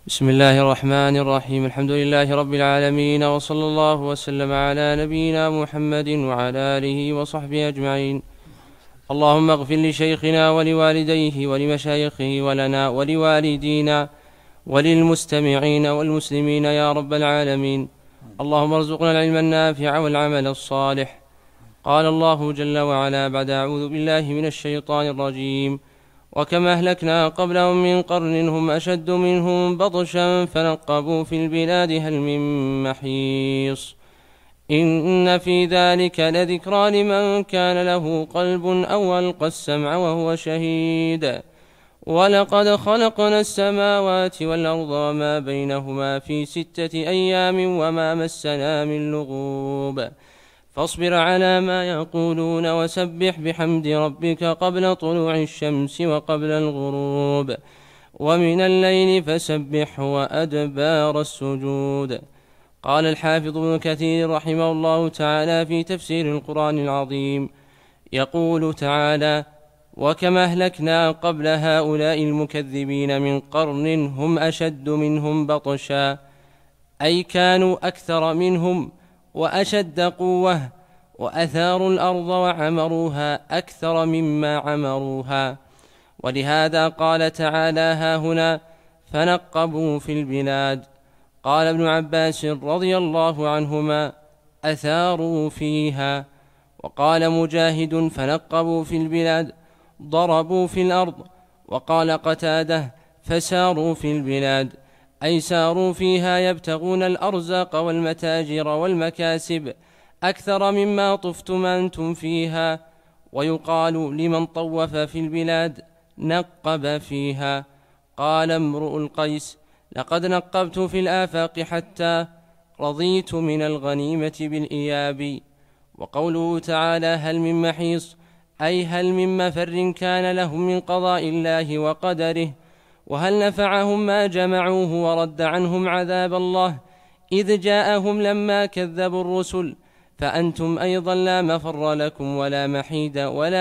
بسم الله الرحمن الرحيم. الحمد لله رب العالمين، وصلى الله وسلم على نبينا محمد وعلى آله وصحبه أجمعين. اللهم اغفر لشيخنا ولوالديه ولمشايخه ولنا ولوالدينا وللمستمعين والمسلمين يا رب العالمين. اللهم ارزقنا العلم النافع والعمل الصالح. قال الله جل وعلا بعد أعوذ بالله من الشيطان الرجيم: وكما أهلكنا قبلهم من قرن هم أشد منهم بطشا فنقبوا في البلاد هل من محيص. إن في ذلك لذكرى لمن كان له قلب أو ألقى السمع وهو شهيد. ولقد خلقنا السماوات والأرض وما بينهما في 6 أيام وما مسنا من لغوب. فاصبر على ما يقولون وسبح بحمد ربك قبل طلوع الشمس وقبل الغروب، ومن الليل فسبحه وأدبار السجود. قال الحافظ ابن كثير رحمه الله تعالى في تفسير القرآن العظيم، يقول تعالى: وكما أهلكنا قبل هؤلاء المكذبين من قرن هم أشد منهم بطشا، أي كانوا أكثر منهم وأشد قوة، وأثاروا الأرض وعمروها أكثر مما عمروها. ولهذا قال تعالى هاهنا: فنقبوا في البلاد. قال ابن عباس رضي الله عنهما: أثاروا فيها. وقال مجاهد: فنقبوا في البلاد ضربوا في الأرض. وقال قتادة: فساروا في البلاد، أي ساروا فيها يبتغون الأرزاق والمتاجر والمكاسب أكثر مما طفتم أنتم فيها. ويقال لمن طوف في البلاد: نقب فيها. قال امرؤ القيس: لقد نقبت في الآفاق حتى رضيت من الغنيمة بالإياب. وقوله تعالى: هل من محيص، أي هل من مفر كان لهم من قضاء الله وقدره، وهل نفعهم ما جمعوه ورد عنهم عذاب الله إذ جاءهم لما كذبوا الرسل. فأنتم أيضا لا مفر لكم ولا محيد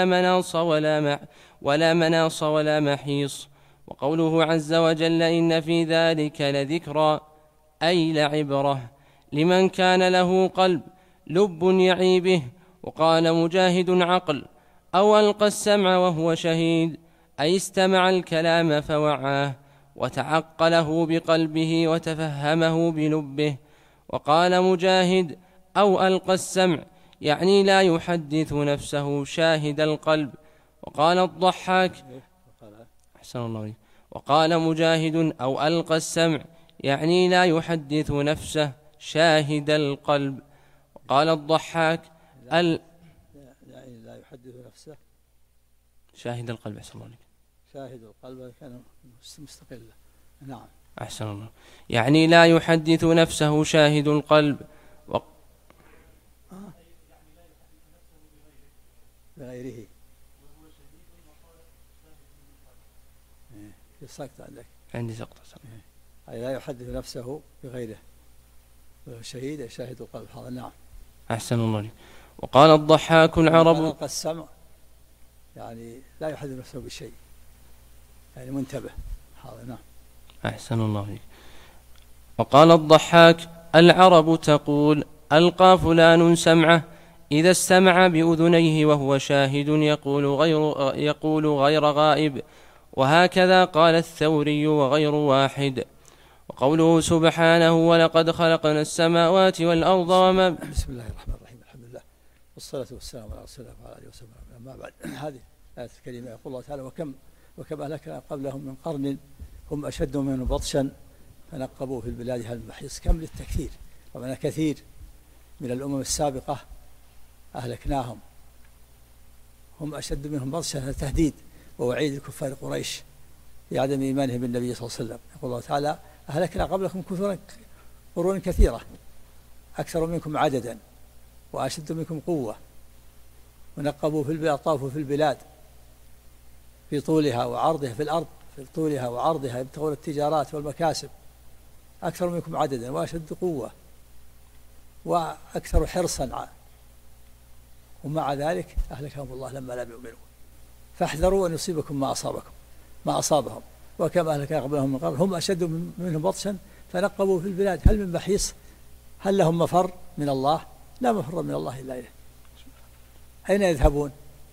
ولا مناص ولا محيص. وقوله عز وجل: إن في ذلك لذكرى، أي لعبرة لمن كان له قلب لب يعي به. وقال مجاهد: عقل، أو ألقى السمع وهو شهيد، أي استمع الكلام فوعاه وتعقله بقلبه وتفهمه بلبه. وقال مجاهد: أو ألقى السمع، يعني لا يحدث نفسه شاهد القلب. وقال الضحاك: أحسن الله. وقال مجاهد: أو ألقى السمع، يعني لا يحدث نفسه شاهد القلب. وقال الضحاك: يعني لا يحدث نفسه شاهد القلب. أحسن الله. شاهد القلب كان مستقلة. نعم، أحسن الله. يعني لا يحدث نفسه شاهد القلب بغيره. سقط عندك؟ عندي سقط. أي لا يحدث نفسه بغيره، شهيد شاهد القلب. هذا نعم. أحسن الله. وقال الضحاك: العرب ألقى السمع، يعني لا يحدث نفسه بشيء، يعني منتبه. هذا نعم. أحسن الله. وقال الضحاك: العرب تقول: ألقى فلان سمعه، إذا استمع بأذنيه وهو شاهد يقول غير غائب. وهكذا قال الثوري وغير واحد. وقوله سبحانه: ولقد خلقنا السماوات والأرض وما. بسم الله الرحمن الرحيم. الحمد لله والصلاة والسلام على رسول الله وعلى آله وسلم. أما بعد، هذه الآية الكريمة يقول الله تعالى: وكم أهلكنا قبلهم من قرن هم أشد منهم بطشا فنقبوا في البلاد هل من محيص. كم للتكثير، ومن كثير من الأمم السابقة أهلكناهم. هم أشد منهم بطشا، تهديد ووعيد لكفار قريش بعدم إيمانهم بالنبي صلى الله عليه وسلم. يقول الله تعالى: أهلكنا قبلكم قرون كثيرة أكثر منكم عددا وأشد منكم قوة، ونقبوا في البلاد، طافوا في البلاد في طولها وعرضها، في الأرض في طولها وعرضها، يبتغون التجارات والمكاسب أكثر منكم عددا وأشد قوة وأكثر حرصا، ومع ذلك أهلكهم الله لما لم يؤمنوا. فاحذروا أن يصيبكم ما أصابهم، وكم أهلكنا قبلهم من قرن هم أشد منهم بطشا فنقبوا في البلاد هل من محيص، هل لهم مفر من الله؟ لا مفر من الله إلا إليه. أين يذهبون؟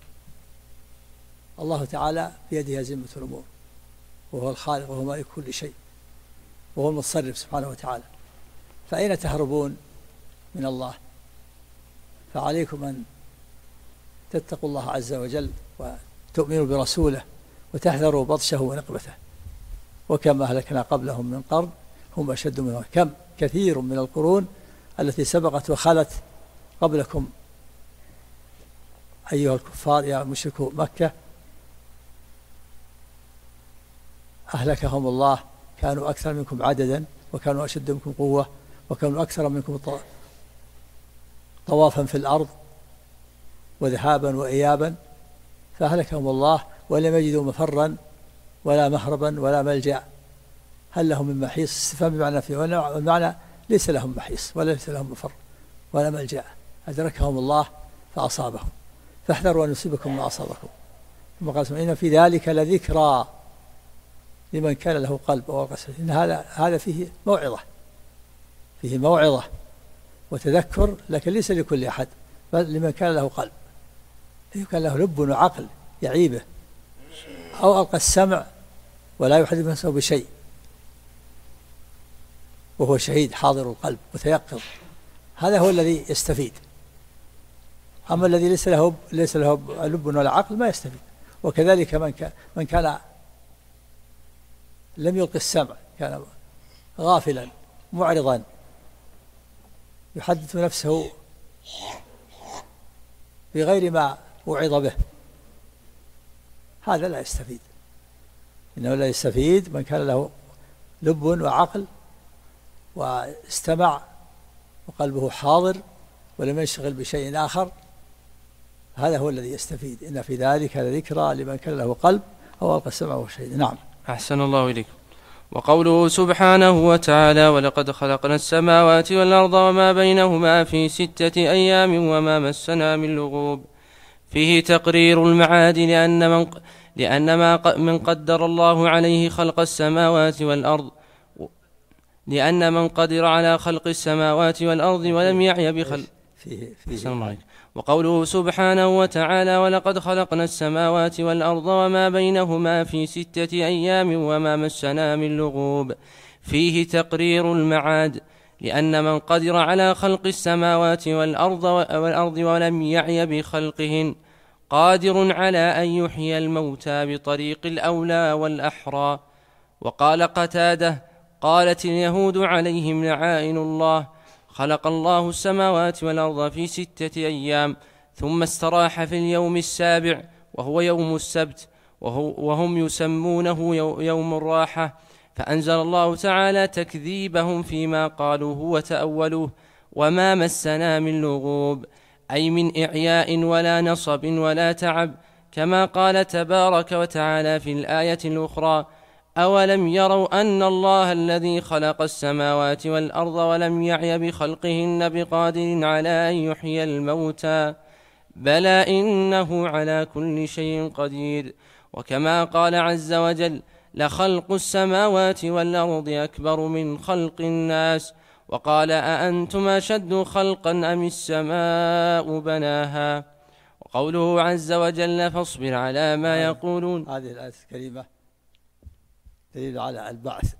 الله تعالى بيده أزمة الأمور، وهو الخالق وهو مالك كل شيء، وهو المتصرف سبحانه وتعالى، فأين تهربون من الله؟ فعليكم أن تتقوا الله عز وجل وتؤمنوا برسوله وتحذروا بطشه ونقبته. وكم أهلكنا قبلهم من قرن هم أشد منهم، كم كثير من القرون التي سبقت وخلت قبلكم أيها الكفار يا مشركو مكة أهلكهم الله، كانوا أكثر منكم عددا وكانوا أشد منكم قوة وكانوا أكثر منكم طوافا في الأرض وذهابا وإيابا، فأهلكهم الله ولم يجدوا مفرا ولا مهربا ولا ملجأ. هل لهم من محيص؟ استفهام بمعنى فيه، والمعنى ليس لهم محيص ولا ليس لهم مفر ولا ملجأ، أدركهم الله فأصابهم، فاحذروا أن يصيبكم ما أصابكم. ثم قال إن في ذلك لذكرى لمن كان له قلب أو قسوة. إن هذا فيه موعظة، فيه موعظة وتذكر، لكن ليس لكل أحد، بل لمن كان له قلب، كان له لب وعقل يعيبه، أو ألقى السمع ولا يحدث نفسه بشيء وهو شهيد حاضر القلب متيقظ، هذا هو الذي يستفيد. أما الذي ليس له لب ولا عقل ما يستفيد. وكذلك من كان لم يلقي السمع، كان غافلا معرضا يحدث نفسه بغير ما وعظ به، هذا لا يستفيد. إنه لا يستفيد من كان له لب وعقل واستمع وقلبه حاضر ولم ينشغل بشيء آخر، هذا هو الذي يستفيد. إن في ذلك لذكرى لمن كان له قلب أو ألقى السمع وهو شهيد. نعم. أحسن الله إليك. وقوله سبحانه وتعالى ولقد خلقنا السماوات والأرض وما بينهما في 6 أيام وما مسنا من لغوب، فيه تقرير المعاد لأن ما من قدر الله عليه خلق السماوات والأرض، لأن من قدر على خلق السماوات والأرض ولم يعي بخلق. وقوله سبحانه وتعالى ولقد خلقنا السماوات والأرض وما بينهما في 6 أيام وما مسنا من لغوب، فيه تقرير المعاد لأن من قدر على خلق السماوات والأرض ولم يعي بخلقهن قادر على أن يحيي الموتى بطريق الأولى والأحرى. وقال قتادة قالت اليهود عليهم لعائن الله خلق الله السماوات والأرض في 6 أيام ثم استراح في اليوم السابع وهو يوم السبت، وهم يسمونه يوم الراحة، فأنزل الله تعالى تكذيبهم فيما قالوه وتأولوه وما مسنا من لغوب، أي من إعياء ولا نصب ولا تعب، كما قال تبارك وتعالى في الآية الأخرى أولم يروا أن الله الذي خلق السماوات والأرض ولم يعي بخلقهن بقادر على أن يحيي الموتى بلى إنه على كل شيء قدير. وكما قال عز وجل لخلق السماوات والأرض أكبر من خلق الناس، وقال أأنتم أشد خلقا أم السماء بناها. وقوله عز وجل فاصبر على ما يقولون. هذه الآية الكريمة دليل على البعث،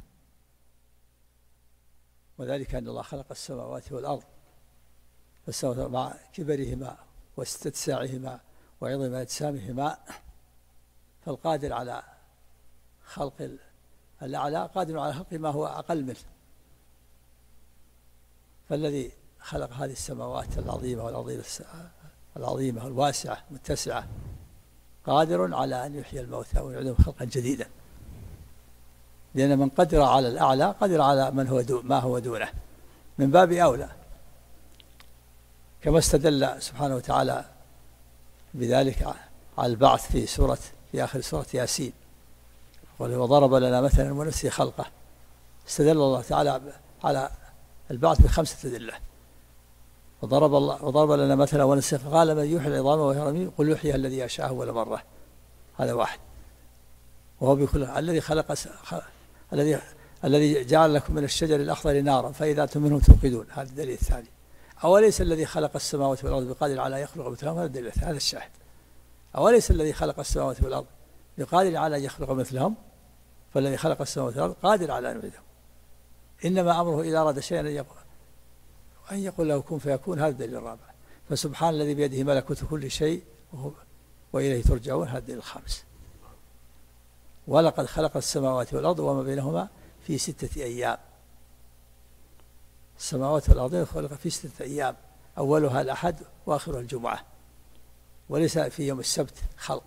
وذلك أن الله خلق السماوات والأرض، فالسماوات مع كبرهما واستتساعهما وعظم أجسامهما، فالقادر على خلق الأعلى قادر على خلق ما هو أقل منه. فالذي خلق هذه السماوات العظيمة والأرض العظيمة الواسعة المتسعة قادر على أن يحيي الموتى ويعيدهم خلقا جديدا، لأن من قدر على الأعلى قدر على من هو ما هو دونه من باب أولى، كما استدل سبحانه وتعالى بذلك على البعث في آخر سورة ياسين، وضرب لنا مثلا ونسي خلقه. استدل الله تعالى على البعث ب5 أدلة، وضرب لنا مثلا ونسي قال من يحيي العظام وهي رميم قل يحييها الذي يشاء أول مرة، هذا واحد. وهو بكل الذي جعل لكم من الشجر الأخضر نارا فإذا أنتم منه توقدون. هذا الدليل الثاني. أوليس الذي خلق السماوات والأرض بقادر على يخلق مثلهم؟ هذا الدليل الثاني، هذا الشاهد. أوليس الذي خلق السماوات والأرض بقادر على أن يخلق مثلهم؟ فالذي خلق السماوات والأرض قادر على أن يعيدهم. إنما أمره إذا أراد شيئا أن يقول له كن فيكون. هذا الدليل الرابع. فسبحان الذي بيده ملكوت كل شيء وإليه ترجعون. هذا الدليل الخامس. ولقد خلق السماوات والأرض وما بينهما في 6 أيام. السماوات والأرض خلق في 6 أيام، أولها الأحد وآخرها الجمعة، وليس في يوم السبت خلق.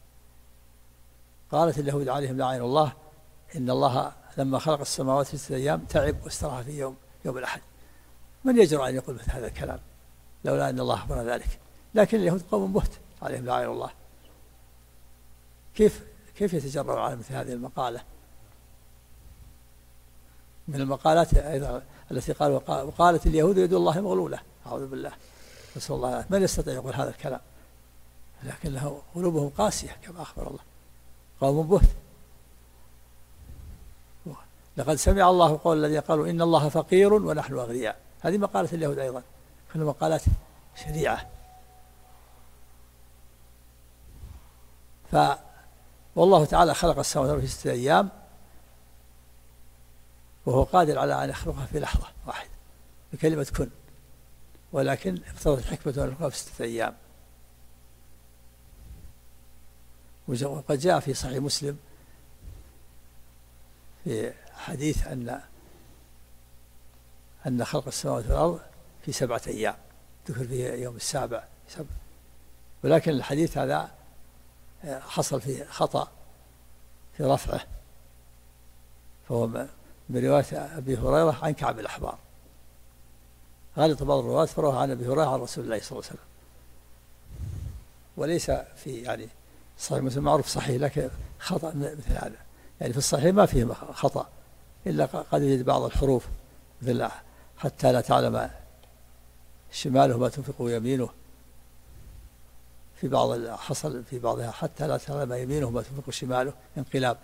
قالت اليهود عليهم لعين الله إن الله لما خلق السماوات في 6 أيام تعب واستراح في يوم الأحد. من يجرؤ أن يقول مثل هذا الكلام لولا أن الله أخبر ذلك؟ لكن اليهود قوم بهت عليهم لعين الله. كيف يتجرؤ على مثل هذه المقالة؟ من المقالات أيضا التي وقالت اليهود يد الله مغلولة. أعوذ بالله، نسأل الله. من يستطيع يقول هذا الكلام؟ لكن له قلوبهم قاسية كما أخبر الله، قوم بهت. لقد سمع الله قول الذين قالوا إن الله فقير ونحن أغنياء. هذه مقالة اليهود أيضا، كل مقالات شريعة. والله تعالى خلق السماوات في 6 أيام وهو قادر على أن يخلقها في لحظة واحدة بكلمة كن، ولكن اقتضت الحكمة أن يخلقها في 6 أيام. وقد جاء في صحيح مسلم في حديث أن خلق السماوات والأرض في 7 أيام، ذكر فيه يوم السابع، ولكن الحديث هذا حصل فيه خطأ في رفعه، فهو من رواية أبي هريرة عن كعب الأحبار. غالط بعض الرواة فروها عن أبي هريرة عن رسول الله صلى الله عليه وسلم، وليس في صحيح مسلم معروف صحيح، لكن خطأ مثل هذا. في الصحيح ما فيه خطأ، إلا قد يجد بعض الحروف مثل حتى لا تعلم شماله ما تنفق يمينه، حصل في بعضها حتى لا تعلم يمينه ما تنفق شماله، انقلاب.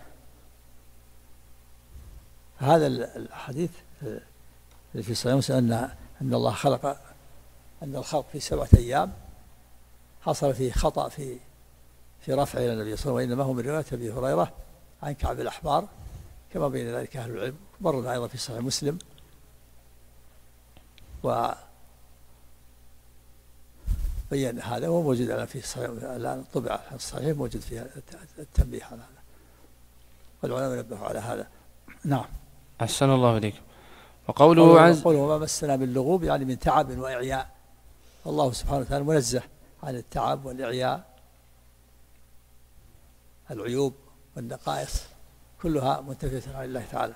هذا الحديث في صحيح مسلم أن الله خلق، أن الخلق في 7 أيام، حصل فيه خطأ في رفع إلى النبي صلى الله عليه وسلم، وإنما هو من رواية أبي هريرة عن كعب الأحبار كما بين ذلك أهل العلم. مرنا أيضا في صحيح مسلم، وبين هذا، وهو موجود الآن في صحيح، الآن طبع الصحيح موجود فيها التنبيه على هذا، والعلماء نبهوا على هذا. نعم. أحسن الله إليك. وقوله عز وما مسنا من لغوب، يعني من تعب وإعياء. الله سبحانه وتعالى منزه عن التعب والإعياء، العيوب والنقائص كلها منتفية عن الله تعالى،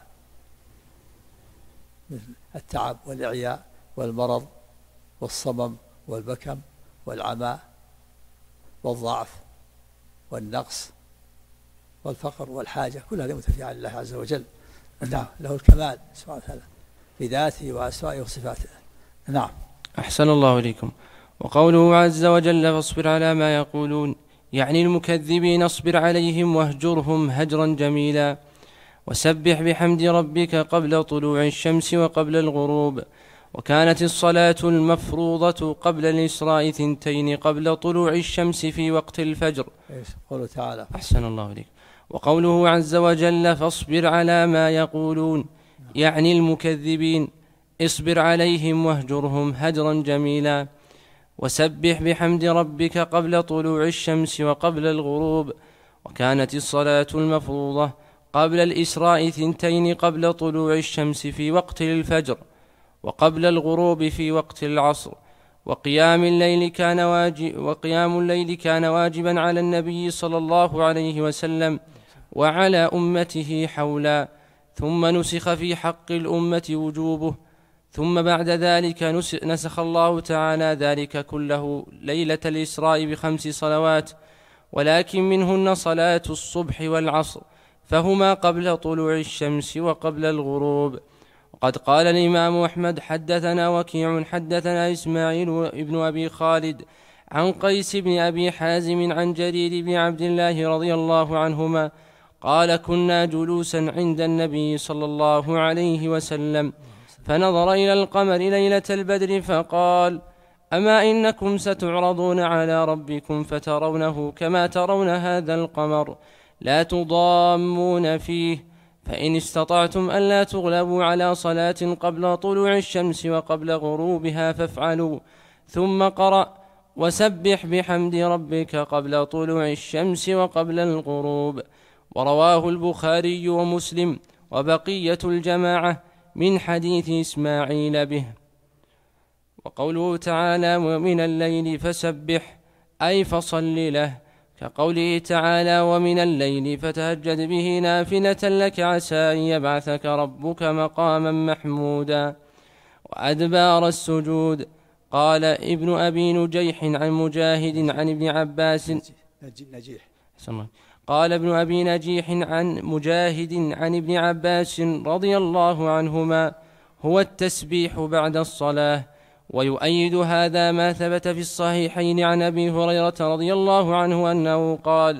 مثل التعب والإعياء والمرض والصمم والبكم والعمى والضعف والنقص والفقر والحاجة، كل هذه منتفية عن الله عز وجل. نعم، له الكمال سبحانه وتعالى في ذاته وأسمائه وصفاته. نعم. أحسن الله إليكم. وقوله عز وجل فاصبر على ما يقولون، يعني المكذبين اصبر عليهم واهجرهم هجرا جميلا، وسبح بحمد ربك قبل طلوع الشمس وقبل الغروب. وكانت الصلاة المفروضة قبل الإسراء 2 قبل طلوع الشمس في وقت الفجر. قوله تعالى. أحسن الله إليك. وقوله عز وجل فاصبر على ما يقولون، يعني المكذبين اصبر عليهم واهجرهم هجرا جميلا، وسبح بحمد ربك قبل طلوع الشمس وقبل الغروب. وكانت الصلاة المفروضة قبل الإسراء 2 قبل طلوع الشمس في وقت الفجر، وقبل الغروب في وقت العصر. وقيام الليل كان واجبا على النبي صلى الله عليه وسلم وعلى أمته حولا، ثم نسخ في حق الأمة وجوبه، ثم بعد ذلك نسخ الله تعالى ذلك كله ليلة الإسراء ب5 صلوات، ولكن منهن صلاة الصبح والعصر، فهما قبل طلوع الشمس وقبل الغروب. وقد قال الإمام أحمد حدثنا وكيع حدثنا إسماعيل ابن أبي خالد عن قيس بن أبي حازم عن جرير بن عبد الله رضي الله عنهما قال كنا جلوسا عند النبي صلى الله عليه وسلم فنظر إلى القمر ليلة البدر فقال أما إنكم ستعرضون على ربكم فترونه كما ترون هذا القمر لا تضامون فيه فإن استطعتم ألا تغلبوا على صلاة قبل طلوع الشمس وقبل غروبها فافعلوا. ثم قرأ وسبح بحمد ربك قبل طلوع الشمس وقبل الغروب. ورواه البخاري ومسلم وبقية الجماعة من حديث إسماعيل به. وقوله تعالى ومن الليل فسبح أي فصل له، كقوله تعالى ومن الليل فتهجد به نافلة لك عسى أن يبعثك ربك مقاما محمودا. وأدبار السجود. قال ابن أبي نجيح عن مجاهد عن ابن عباس نجيح. قال ابن أبي نجيح عن مجاهد عن ابن عباس رضي الله عنهما هو التسبيح بعد الصلاة. ويؤيد هذا ما ثبت في الصحيحين عن أبي هريرة رضي الله عنه أنه قال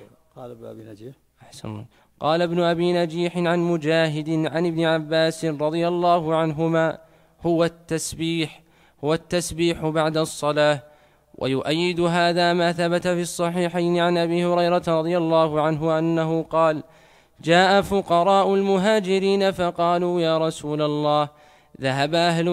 قال ابن أبي نجيح عن مجاهد عن ابن عباس رضي الله عنهما هو التسبيح بعد الصلاة. ويؤيد هذا ما ثبت في الصحيحين عن أبي هريرة رضي الله عنه أنه قال جاء فقراء المهاجرين فقالوا يا رسول الله ذهب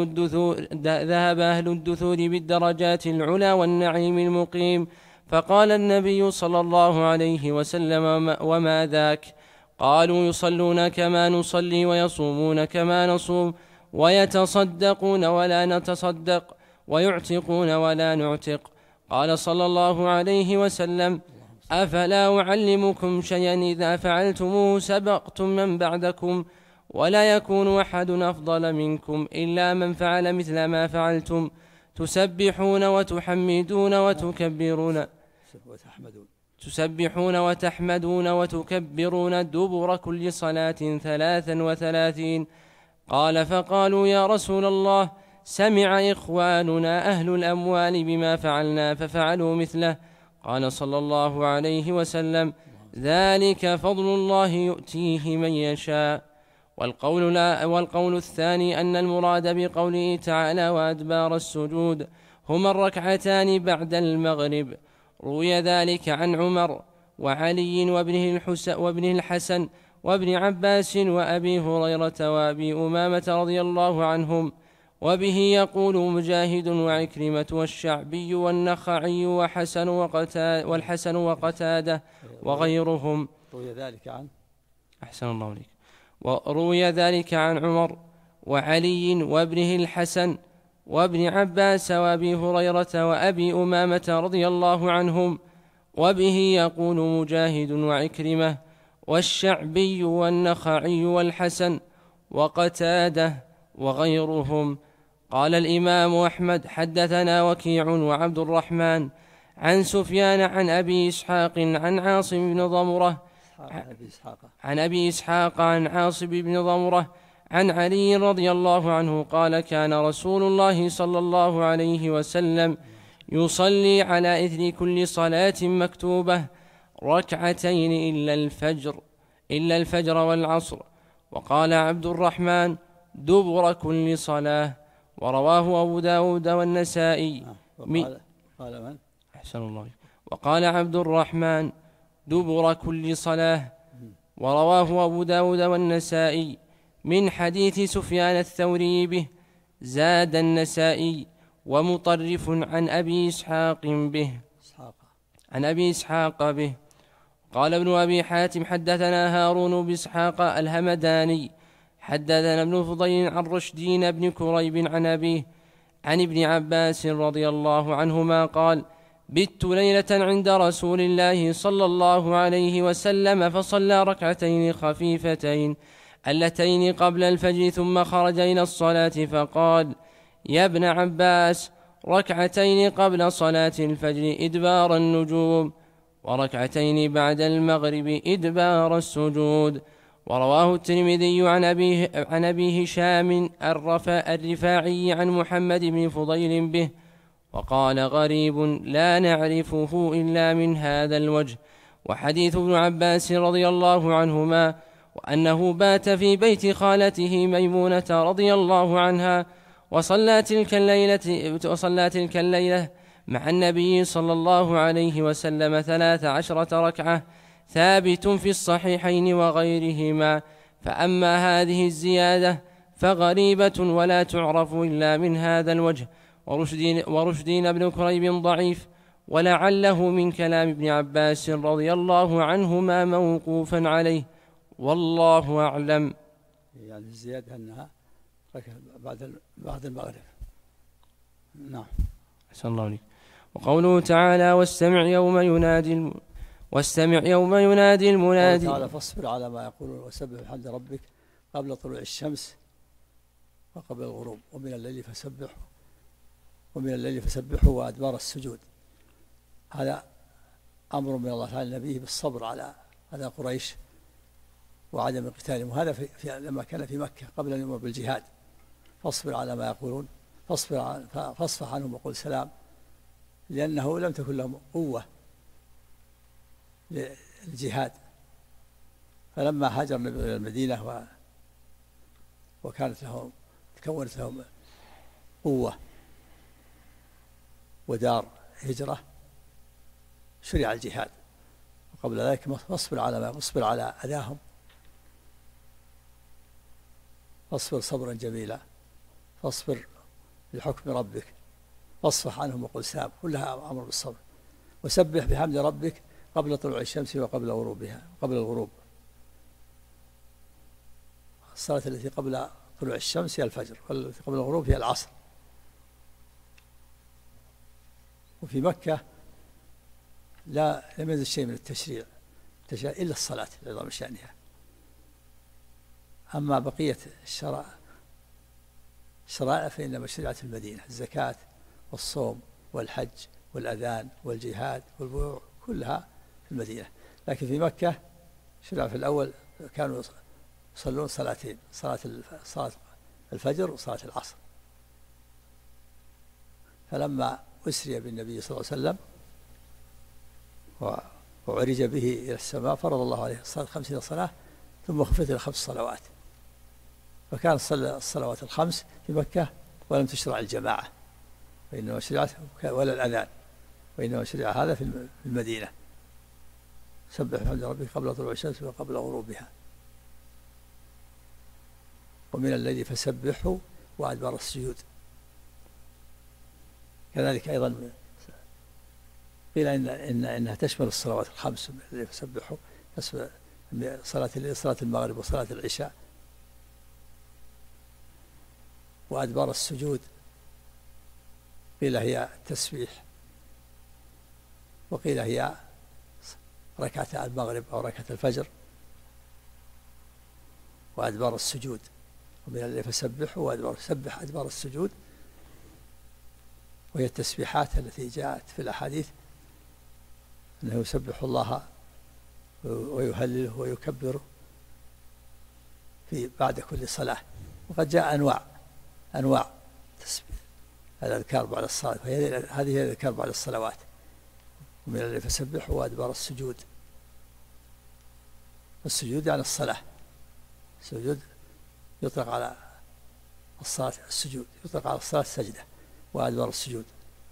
أهل الدثور بالدرجات العلى والنعيم المقيم. فقال النبي صلى الله عليه وسلم وما ذاك؟ قالوا يصلون كما نصلي ويصومون كما نصوم ويتصدقون ولا نتصدق ويعتقون ولا نعتق. قال صلى الله عليه وسلم أفلا أعلمكم شيئا إذا فعلتموه سبقتم من بعدكم ولا يكون أحد أفضل منكم إلا من فعل مثل ما فعلتم تسبحون وتحمدون وتكبرون دبر كل صلاة 33. قال فقالوا يا رسول الله سمع إخواننا أهل الأموال بما فعلنا ففعلوا مثله. قال صلى الله عليه وسلم ذلك فضل الله يؤتيه من يشاء. والقول الثاني أن المراد بقوله تعالى وأدبار السجود هما الركعتان بعد المغرب. روي ذلك عن عمر وعلي وابنه الحسن وابن عباس وأبي هريرة وأبي أمامة رضي الله عنهم. وبه يقول مجاهد وعكرمة والشعبي والنخعي والحسن وقتادة وغيرهم. وروي ذلك عن عمر وعلي وابنه الحسن وابن عباس وابي هريرة وأبي أمامة رضي الله عنهم. وبه يقول مجاهد وعكرمة والشعبي والنخعي والحسن وقتادة وغيرهم. قال الإمام أحمد حدثنا وكيع وعبد الرحمن عن سفيان عن أبي إسحاق عن عاصم بن ضمرة عن عاصم بن ضمرة عن علي رضي الله عنه قال كان رسول الله صلى الله عليه وسلم يصلي على إثر كل صلاة مكتوبة ركعتين إلا الفجر والعصر. وقال عبد الرحمن دبر كل صلاة. ورواه أبو داود والنسائي وقال عبد الرحمن دبر كل صلاة. ورواه أبو داود والنسائي من حديث سفيان الثوري به. زاد النسائي ومطرف عن أبي إسحاق به. قال ابن أبي حاتم حدثنا هارون بإسحاق الهمداني حدثنا ابن فضيل عن رشدين بن كريب عن أبيه عن ابن عباس رضي الله عنهما قال بت ليلة عند رسول الله صلى الله عليه وسلم فصلى ركعتين خفيفتين اللتين قبل الفجر ثم خرج إلى الصلاة فقال يا ابن عباس ركعتين قبل صلاة الفجر إدبار النجوم وركعتين بعد المغرب إدبار السجود. ورواه الترمذي عن أبي هشام الرفاعي عن محمد بن فضيل به وقال غريب لا نعرفه إلا من هذا الوجه. وحديث ابن عباس رضي الله عنهما وأنه بات في بيت خالته ميمونة رضي الله عنها وصلى تلك الليلة مع النبي صلى الله عليه وسلم 13 ركعة، ثابت في الصحيحين وغيرهما. فأما هذه الزيادة فغريبة ولا تعرف إلا من هذا الوجه، ورشدين بن كريب ضعيف، ولعله من كلام ابن عباس رضي الله عنهما موقوفا عليه، والله أعلم. يعني الزيادة أنها بعد المغرب. نعم. أحسن الله عليك. وقوله تعالى واستمع يوم ينادي المنادي تعالى فاصبر على ما يقولون وسبح بحمد ربك قبل طلوع الشمس وقبل الغروب ومن الليل فسبحه وأدبار السجود. هذا أمر من الله تعالى نبيه بالصبر على قريش وعدم قتالهم، وهذا لما كان في مكة قبل أن يؤمر بالجهاد. فاصبر على ما يقولون، فاصفح عنهم وقل سلام، لأنه لم تكن لهم قوة للجهاد. فلما هاجر النبي إلى المدينة تكونت لهم قوة ودار هجرة، شرع الجهاد. وقبل ذلك فاصبر على أذاهم، فاصبر صبرا جميلا، فاصبر لحكم ربك، فاصفح عنهم وقل سلام، كلها أمر بالصبر. وسبح بحمد ربك قبل طلوع الشمس وقبل الغروب. الصلاة التي قبل طلوع الشمس هي الفجر، والتي قبل الغروب هي العصر. وفي مكة لم ينزل شيء من التشريع إلا الصلاة لعظم شأنها. أما بقية الشرائع فإنما شرعت المدينة، الزكاة والصوم والحج والأذان والجهاد والبيوع كلها في المدينة. لكن في مكة شرع في الأول كانوا يصلون صلاتين، صلاة الفجر وصلاة العصر. فلما أسري بالنبي صلى الله عليه وسلم وعرج به إلى السماء فرض الله عليه الصلاة 50 صلاة، ثم خفت إلى 5 صلوات. فكانت الصلوات الخمس في مكة ولم تشرع الجماعة، وإنما شرعت ولا الأذان، وإنما شرع هذا في المدينة. سبح بحمد ربك قبل طلوع الشمس وقبل غروبها، ومن الليل فسبحه وأدبار السجود. كذلك أيضا قيل إنها تشمل الصلوات الخمس، من الليل فسبحه تشمل صلاة الليل، صلاة المغرب وصلاة العشاء. وأدبار السجود قيل هي التسبيح، وقيل هي ركعة المغرب أو ركعة الفجر. وأدبار السجود، ومن الليل فسبحه سبح أدبار السجود، وهي التسبيحات التي جاءت في الأحاديث أنه يسبح الله ويهلله ويكبره بعد كل صلاة. وقد جاء أنواع تسبيح الأذكار بعد الصلاة، هذه هي الأذكار بعد الصلوات. ومن الليل فسبحه وأدبار السجود. السجود يعني الصلاة، السجود يطلق على الصلاة السجود، يطلق على الصلاة السجدة وأدبار السجود.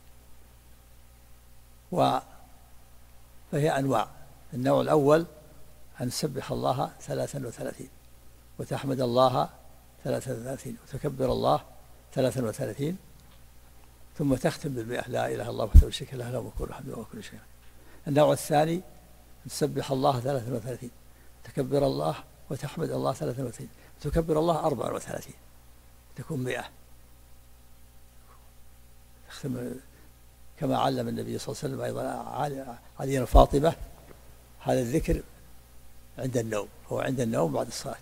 فهي أنواع. النوع الأول أن تسبح الله 33 وتحمد الله 33 وتكبر الله 33، ثم تختم ب100 لا إله إلا الله وحده لا شريك له له الملك وله الحمد وهو على كل شيء. النوع الثاني أن تسبح الله 33 تكبر الله وتحمد الله 33 وتكبر الله 34 تكون 100. تختم كما علم النبي صلى الله عليه وسلم أيضا علي وفاطمة هذا الذكر عند النوم، هو عند النوم بعد الصلاة.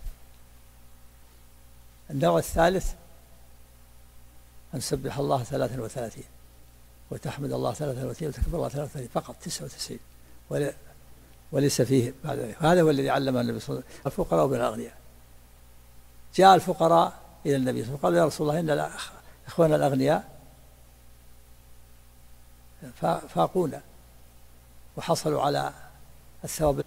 النوع الثالث أن تسبح الله 33 وتحمد الله 33 وتكبر الله 33 فقط 99 وليس فيه بعد ذلك. هذا هو الذي علم النبي صلى الله عليه وسلم الفقراء بالأغنياء. جاء الفقراء إلى النبي صلى الله عليه وسلم قالوا يا رسول الله إن إخواننا الأغنياء فاقونا وحصلوا على الثواب.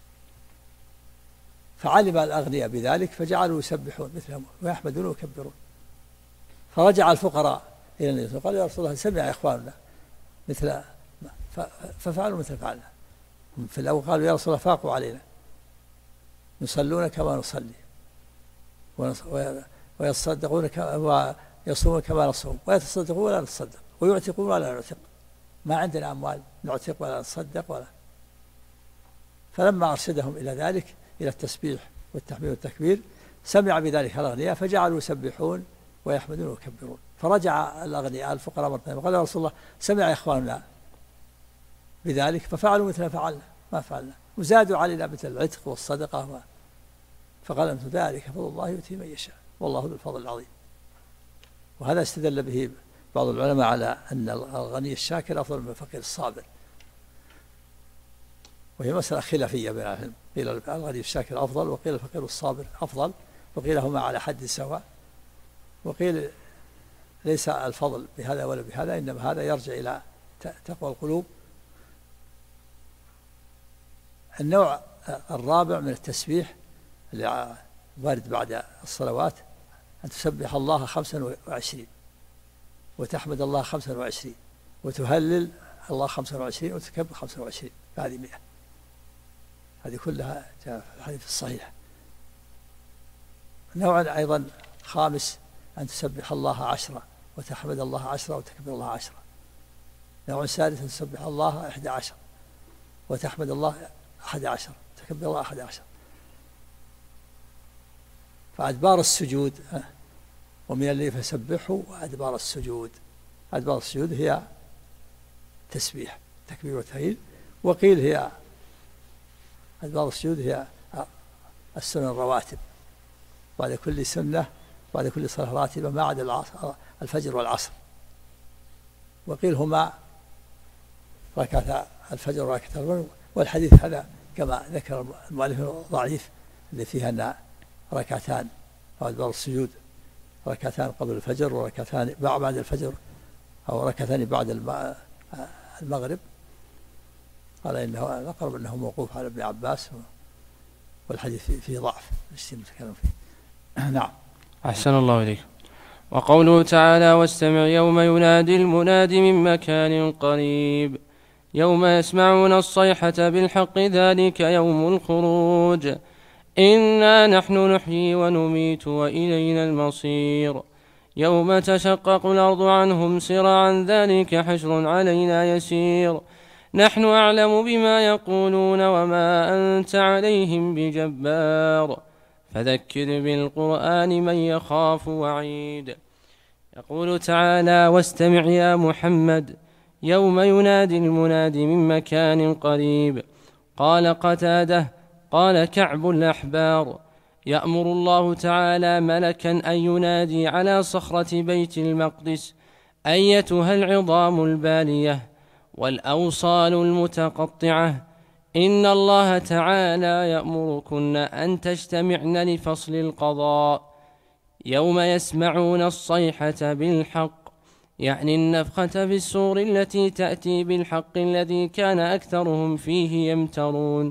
فعلم الأغنياء بذلك فجعلوا يسبحون مثلهم ويحمدون ويكبرون. فرجع الفقراء إلى النبي صلى الله عليه وسلم قالوا: يا رسول الله سمع إخواننا مثل ففعلوا مثل فعلنا. في الأول قالوا: يا رسول الله فاقوا علينا، يصلون كما نصلي ويصدقون ويصومون كما نصوم ويتصدقون ولا نتصدق ويعتقون ولا نعتق، ما عندنا أموال نعتق ولا نتصدق ولا. فلما أرشدهم إلى ذلك، إلى التسبيح والتحميد والتكبير، سمع بذلك الأغنياء فجعلوا يسبحون ويحمدون ويكبرون. فرجع الأغنياء الفقراء مرة ثانية وقال: يا رسول الله سمع إخواننا بذلك ففعلوا مثل فعلنا ما فعلنا وزادوا علينا مثل العتق والصدقة. فقال: أنتم ذلك فضل الله يؤتي من يشاء والله ذو الفضل العظيم. وهذا استدل به بعض العلماء على أن الغني الشاكر أفضل من الفقير الصابر، وهي مسألة خلافية بين العلم، قيل الغني الشاكر أفضل وقيل الفقير الصابر أفضل، وقيل هما على حد سواء، وقيل ليس الفضل بهذا ولا بهذا، إنما هذا يرجع إلى تقوى القلوب. النوع الرابع من التسبيح اللي وارد بعد الصلوات أن تسبح الله 25 وتحمد الله 25 وتهلل الله 25 وتكبر 25، فهذه 100. هذه كلها جاء في الحديث الصحيح. نوع أيضا خامس أن تسبح الله 10 وتحمد الله 10 وتكبر الله 10. نوع سادس أن تسبح الله 11 وتحمد الله 11 وتكبر الله 11. فأدبار السجود ومن الليل فسبحه وأدبار السجود. أدبار السجود هي تسبيح تكبير وتهليل، وقيل هي أدبار السجود هي السنن الرواتب بعد كل سنة، بعد كل صلاة راتبة ما عدا الفجر والعصر. وقيل هما ركعة الفجر وركعة الظهر. والحديث هذا كما ذكر المؤلف ضعيف، اللي فيها أن ركعتان أو أدبار السجود ركعتان قبل الفجر وركعتان بعد الفجر أو ركعتان بعد المغرب. قال إنه الأقرب أنه موقوف على ابن عباس، والحديث فيه ضعف نتكلم فيه. نعم. أحسن الله إليك. وقوله تعالى: واستمع يوم ينادي المناد من مكان قريب يوم يسمعون الصيحة بالحق ذلك يوم الخروج إنا نحن نحيي ونميت وإلينا المصير يوم تشقق الأرض عنهم سراعا ذلك حشر علينا يسير نحن أعلم بما يقولون وما أنت عليهم بجبار فذكر بالقرآن من يخاف وعيد. يقول تعالى: واستمع يا محمد يوم ينادي المناد من مكان قريب. قال قتادة: قال كعب الأحبار: يأمر الله تعالى ملكا أن ينادي على صخرة بيت المقدس: أيتها العظام البالية والأوصال المتقطعة إن الله تعالى يأمركن أن تجتمعن لفصل القضاء يوم يسمعون الصيحة بالحق، يعني النفخة في الصور التي تأتي بالحق الذي كان أكثرهم فيه يمترون.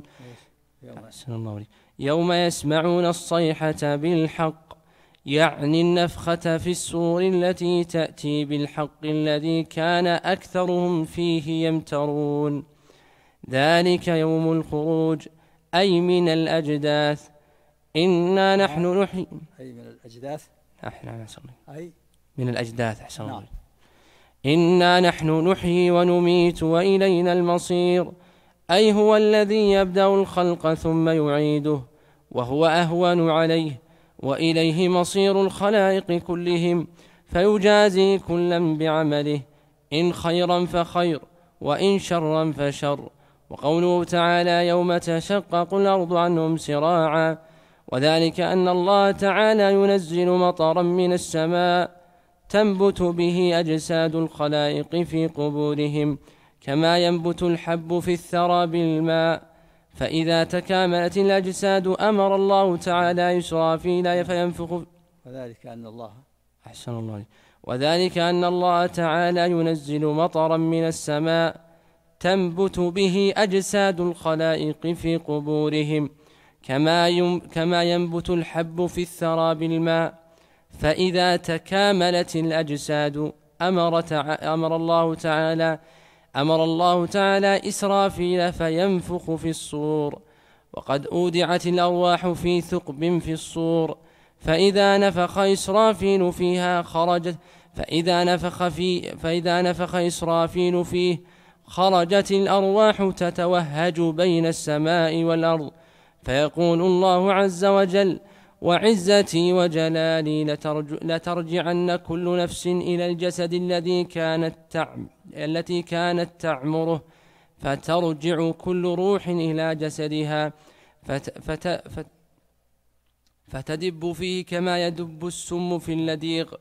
يوم يسمعون الصيحة بالحق، يعني النفخة في الصور التي تأتي بالحق الذي كان أكثرهم فيه يمترون. ذلك يوم الخروج أي من الأجداث. إنا نحن نحيي أي من الأجداث أي من الأجداث. أحسن الله. إنا نحن نحيي ونميت وإلينا المصير، أي هو الذي يبدأ الخلق ثم يعيده وهو أهون عليه، وإليه مصير الخلائق كلهم فيجازي كلا بعمله إن خيرا فخير وإن شرا فشر. وقوله تعالى: يوم تشقق الأرض عنهم سراعا، وذلك أن الله تعالى ينزل مطرا من السماء تنبت به أجساد الخلائق في قبورهم كما ينبت الحب في الثرى بالماء، فإذا تكاملت الأجساد أمر الله تعالى إسرافيل فينفخ. وذلك أن الله أحسن الله. وذلك أن الله تعالى ينزل مطرا من السماء تنبت به أجساد الخلائق في قبورهم كما ينبت الحب في الثرى بالماء. فإذا تكاملت الأجساد أمر الله تعالى إسرافيل فينفخ في الصور، وقد أودعت الأرواح في ثقب في الصور، فإذا نفخ إسرافيل فيها خرجت الأرواح تتوهج بين السماء والأرض، فيقول الله عز وجل: وعزتي وجلالي لترجعن كل نفس إلى الجسد التي كانت تعمره، فترجع كل روح إلى جسدها فتدب فيه كما يدب السم في اللديغ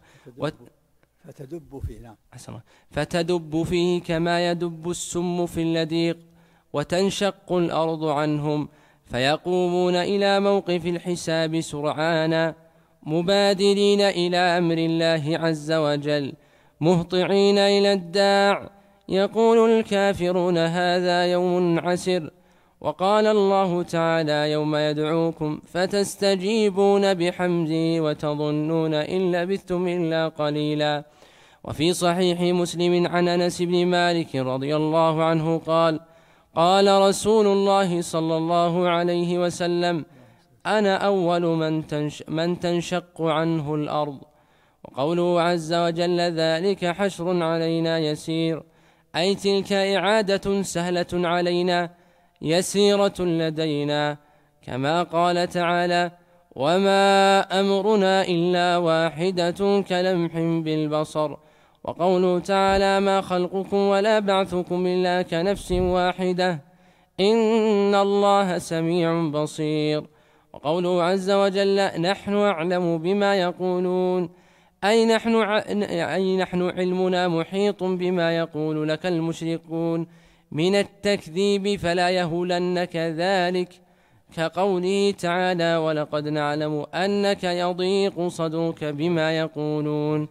فتدب فيه كما يدب السم في اللديغ، وتنشق الأرض عنهم، فيقومون إلى موقف الحساب سرعانا، مبادرين إلى أمر الله عز وجل، مهطعين إلى الداع. يقول الكافرون: هذا يوم عسر. وقال الله تعالى: يوم يدعوكم فتستجيبون بحمده وتظنون إن لبثتم إلا قليلا. وفي صحيح مسلم عن أنس بن مالك رضي الله عنه قال: قال رسول الله صلى الله عليه وسلم: أنا أول من تنشق عنه الأرض. وقوله عز وجل: ذلك حشر علينا يسير، أي تلك إعادة سهلة علينا يسيرة لدينا، كما قال تعالى: وما أمرنا إلا واحدة كلمح بالبصر. وقوله تعالى: ما خلقكم ولا بعثكم إلا كنفس واحدة إن الله سميع بصير. وقوله عز وجل: نحن أعلم بما يقولون، أي نحن علمنا محيط بما يقول لك المشركون من التكذيب، فلا يهولنك ذلك، كقوله تعالى: ولقد نعلم أنك يضيق صدرك بما يقولون.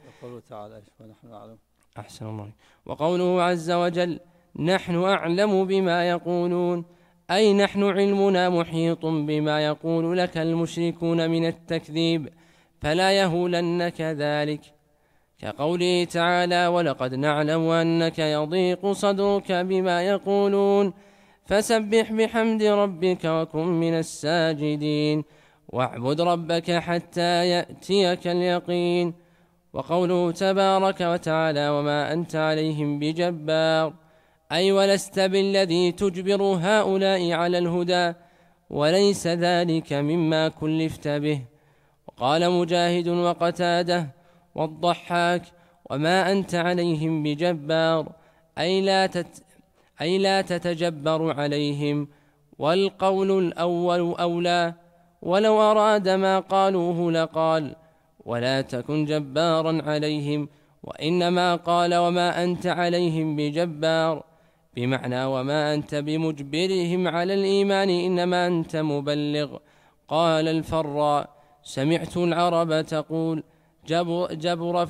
أحسن الله. وقوله عز وجل: نحن أعلم بما يقولون، أي نحن علمنا محيط بما يقول لك المشركون من التكذيب، فلا يهولنك ذلك، كقوله تعالى: ولقد نعلم أنك يضيق صدرك بما يقولون، فسبح بحمد ربك وكن من الساجدين، واعبد ربك حتى يأتيك اليقين. وقوله تبارك وتعالى: وما أنت عليهم بجبار، أي ولست بالذي تجبر هؤلاء على الهدى، وليس ذلك مما كلفت به. وقال مجاهد وقتاده والضحاك: وما أنت عليهم بجبار، أي لا تتجبر عليهم. والقول الأول أولى، ولو أراد ما قالوه لقال: ولا تكن جبارا عليهم، وإنما قال: وما أنت عليهم بجبار، بمعنى وما أنت بمجبرهم على الإيمان، إنما أنت مبلغ. قال الفراء: سمعت العرب تقول: جبر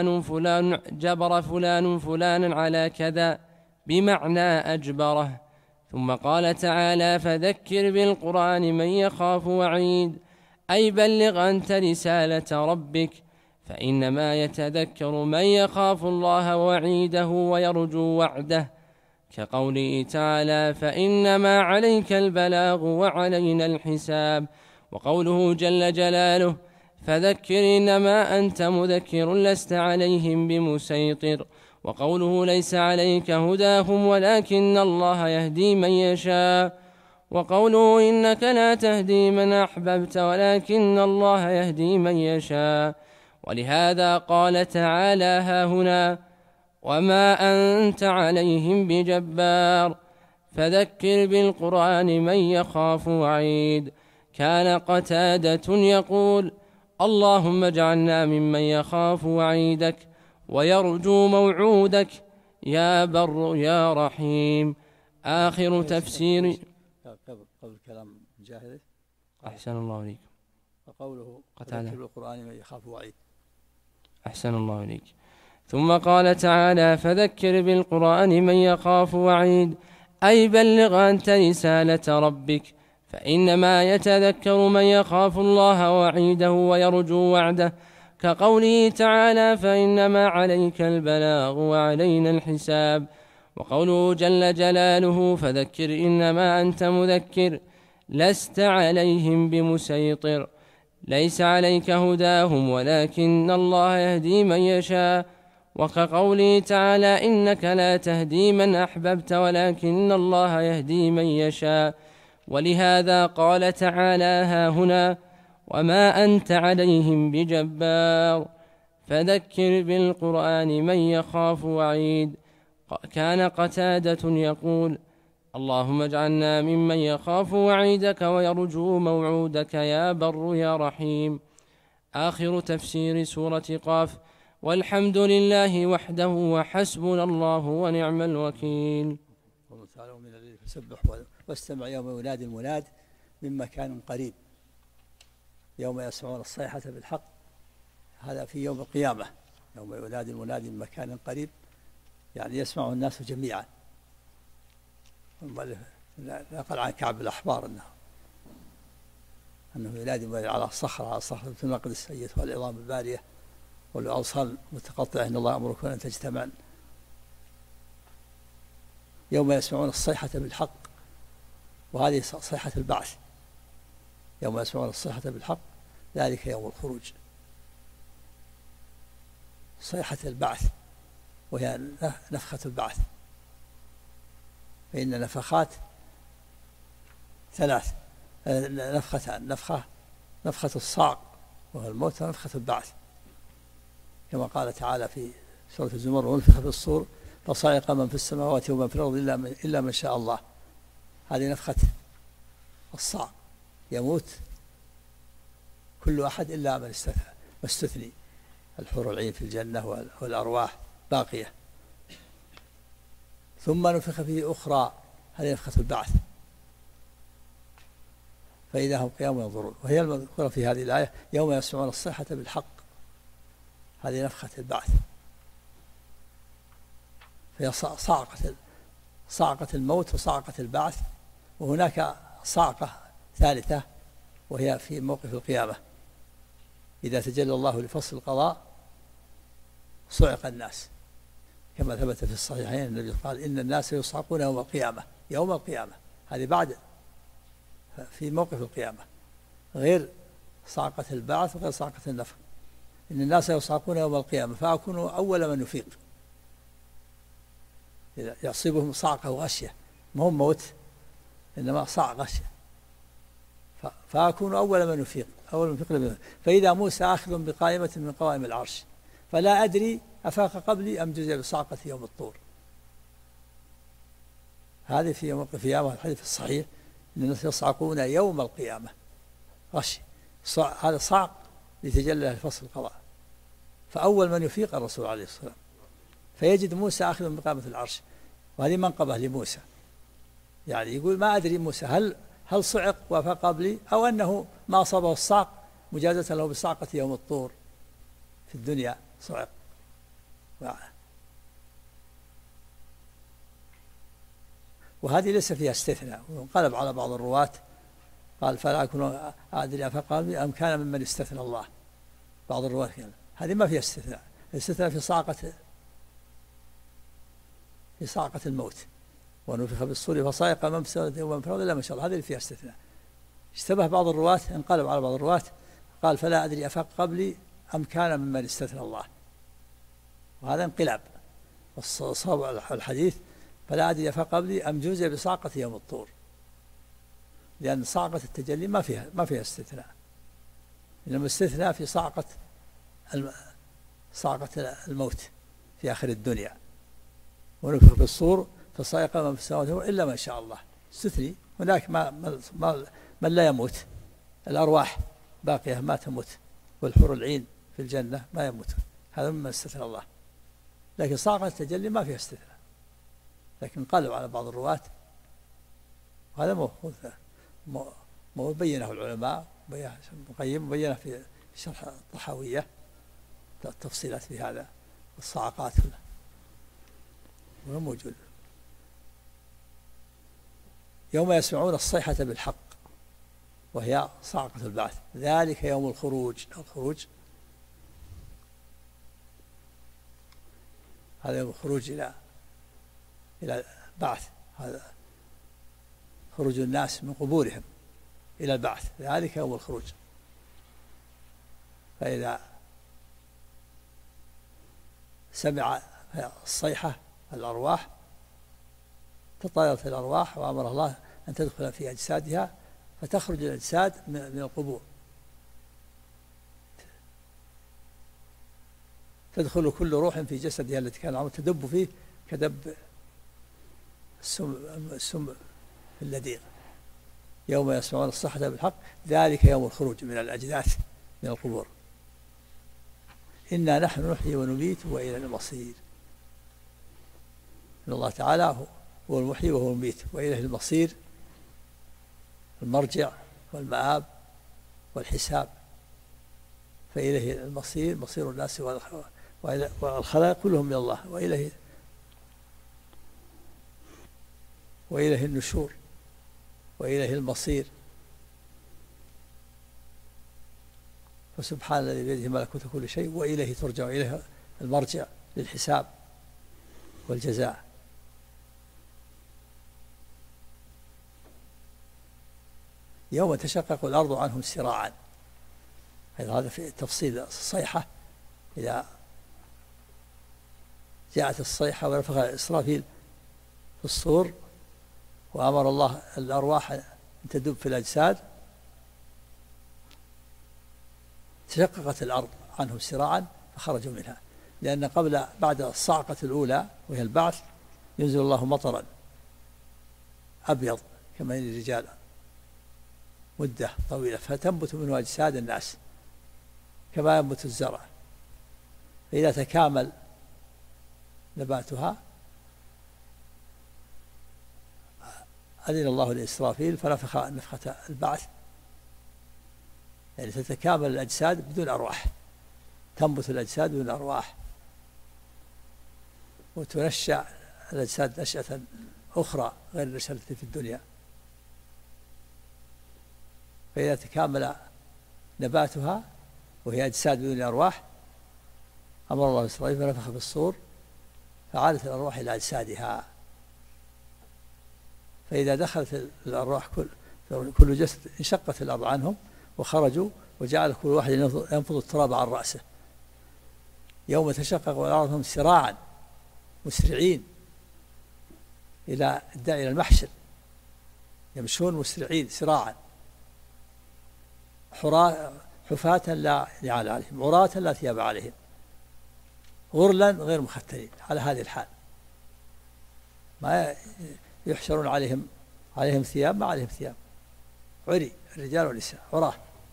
فلان فلانا على كذا، بمعنى أجبره. ثم قال تعالى: فذكر بالقرآن من يخاف وعيد، أي بلغ أنت رسالة ربك، فإنما يتذكر من يخاف الله وعيده ويرجو وعده، كقوله تعالى: فإنما عليك البلاغ وعلينا الحساب. وقوله جل جلاله: فذكر إنما أنت مذكر لست عليهم بمسيطر. وقوله: ليس عليك هداهم ولكن الله يهدي من يشاء. وقوله: إنك لا تهدي من أحببت ولكن الله يهدي من يشاء. ولهذا قال تعالى هاهنا: وما أنت عليهم بجبار، فذكر بالقرآن من يخاف وعيد. كان قتادة يقول: اللهم اجعلنا ممن يخاف وعيدك ويرجو موعودك يا بر يا رحيم. آخر تفسير. قبل كلام مجاهد. أحسن الله إليك. وقوله: فذكر بالقرآن من يخاف وعيد. أحسن الله إليك. ثم قال تعالى: فذكر بالقرآن من يخاف وعيد، أي بلغ أنت رسالة ربك، فإنما يتذكر من يخاف الله وعيده ويرجو وعده، كقوله تعالى فإنما عليك البلاغ وعلينا الحساب، وقوله جل جلاله فذكر إنما أنت مذكر لست عليهم بمسيطر، ليس عليك هداهم ولكن الله يهدي من يشاء، وكقوله تعالى إنك لا تهدي من أحببت ولكن الله يهدي من يشاء. ولهذا قال تعالى هاهنا وما أنت عليهم بجبار، فذكر بالقرآن من يخاف وعيد. كان قتادة يقول اللهم اجعلنا ممن يخاف وعيدك ويرجو موعودك يا بر يا رحيم. آخر تفسير سورة قاف. والحمد لله وحده وحسبنا الله ونعم الوكيل. الله تعالى ومن الليل فسبح واستمع يوم ينادي المناد من مكان قريب، يوم يسمعون الصيحة بالحق، هذا في يوم القيامة، يوم ينادي المنادي من مكان قريب، يعني يسمع الناس جميعا. نقل عن كعب الأحبار أنه ينادي على الصخرة مثل المقدس أيتها العظام البارية والأوصال متقطعة إن الله أمركم أن تجتمعن، يوم يسمعون الصيحة بالحق، وهذه صيحة البعث، يوم يسمعون الصيحة بالحق ذلك يوم الخروج، صيحة البعث وهي نفخة البعث، فإن نفخات ثلاث، نفختان، نفخة الصعق وهو الموت، ونفخة البعث، كما قال تعالى في سورة الزمر ونفخ في الصور فصعق من في السماوات ومن في الأرض إلا من شاء الله. هذه نفخة الصعق، يموت كل أحد إلا من استثني الحور العين في الجنة والأرواح باقية. ثم نفخ فيه أخرى، هذه نفخة البعث، فإذا هم قيام ينظرون، وهي المذكورة في هذه الآية يوم يسمعون الصيحة بالحق، هذه نفخة البعث، فهي صعقة الموت وصعقة البعث. وهناك صعقة ثالثة وهي في موقف القيامة، إذا تجلى الله لفصل القضاء صعق الناس، كما ثبت في الصحيحين النبي قال إن الناس يصعقون يوم القيامة، هذه بعد في موقف القيامة، غير صعقة البعث وغير صعقة النفخ. إن الناس يصعقون يوم القيامة فأكون أول من يفيق، يصيبهم صعقة وغشية، ما هم موت إنما صعق غشية، فأكون أول من يفيق، فإذا موسى آخذ بقائمة من قوائم العرش فلا أدري أفاق قبلي أم جزي بصعقة يوم الطور. هذه في موقف القيامة، الحديث الصحيح إن الناس يصعقون يوم القيامة غشي، هذا صعق لتجلى الفصل القضاء، فأول من يفيق الرسول عليه الصلاة والسلام، فيجد موسى آخذ بقائمة العرش، وهذه منقبة لموسى، يعني يقول ما أدري موسى هل صعق وفاق قبلي أو أنه ما أصابه الصعق مجازة له بصعقة يوم الطور في الدنيا صعق. وهذه ليس فيها استثناء، وانقلب على بعض الرواة قال فلا أكون أدري أفاق قلبي أم كان ممن استثنى الله. بعض الرواة هذه ما فيها استثناء، الاستثناء في صاعقة الموت، ونفخ بالصور فصعق من في السماوات ومن في الأرض إلا ما شاء الله، هذه اللي فيها استثناء. اشتبه بعض الرواة، انقلب على بعض الرواة قال فلا أدري أفاق قبلي أم كان ممن استثنى الله، وهذا انقلاب. والصواب الحديث فلا أدري أفاق قبلي أم جوزي بصعقة يوم الطور، لأن صعقة التجلي ما فيها استثناء، إنما استثناء في صعقة الموت في آخر الدنيا. ونفخ بالصور فصعق من في السماوات إلا ما شاء الله، استثني. هناك من لا يموت، الأرواح باقية ما تموت، والحور العين في الجنة ما يموت، هذا مما استثنى الله. لكن صعقة التجلي ما فيها استثناء، لكن قالوا على بعض الرواة، وهذا ما بينه العلماء، مقيم بينه في شرح الطحاوية التفصيلات في هذا، الصعقات وهو موجود. يوم يسمعون الصيحة بالحق وهي صاعقة البعث، ذلك يوم الخروج. الخروج هذا يوم الخروج إلى البعث، هذا خروج الناس من قبورهم إلى البعث، ذلك يوم الخروج. فإذا سمع الصيحة الأرواح تطايرت الأرواح، وأمر الله أن تدخل في أجسادها، فتخرج الأجساد من القبور، تدخل كل روح في جسدها التي كان العمر تدب فيه كدب السم في اللديغ. يوم يسمعون الصيحة بالحق ذلك يوم الخروج من الأجداث من القبور. إنا نحن نحيي ونميت وإلى المصير. إن الله تعالى هو المحيي وهو المميت وإليه المصير، المرجع والمآب والحساب. فإليه المصير، مصير الناس والخلائق كلهم من الله، وإليه النشور وإليه المصير. فسبحان الذي بيده ملكوت كل شيء وإليه ترجع، إليه المرجع للحساب والجزاء. يوم تشقق الأرض عنهم سراعا، هذا في تفصيل الصيحة. إذا جاءت الصيحة ونفخ إسرافيل في الصور وأمر الله الأرواح أن تدب في الأجساد، تشققت الأرض عنهم سراعا فخرجوا منها، لأن بعد الصعقة الأولى وهي البعث ينزل الله مطرا أبيض كما الرجال مدة طويلة، فتنبت منه أجساد الناس كما ينبت الزرع. فإذا تكامل نباتها أذن الله لإسرافيل فنفخ نفخة البعث، يعني تتكامل الأجساد بدون أرواح، تنبت الأجساد بدون أرواح، وتنشأ الأجساد نشأة أخرى غير النشأة التي في الدنيا. فإذا تكامل نباتها وهي أجساد بدون أرواح أمر الله إسرائيل فنفخ في الصور فعادت الأرواح إلى أجسادها. فإذا دخلت الأرواح كل جسد انشقت الأرض عنهم وخرجوا، وجعل كل واحد ينفض التراب عن رأسه. يوم تشقق الأرض هم سراعا مسرعين إلى المحشر، يمشون مسرعين سراعا، حفاة لا نعال عليهم، عراة لا ثياب عليهم، غرلا غير مختنين. على هذه الحال ما يحشرون عليهم ثياب، ما عليهم ثياب، عري الرجال والنساء عراه،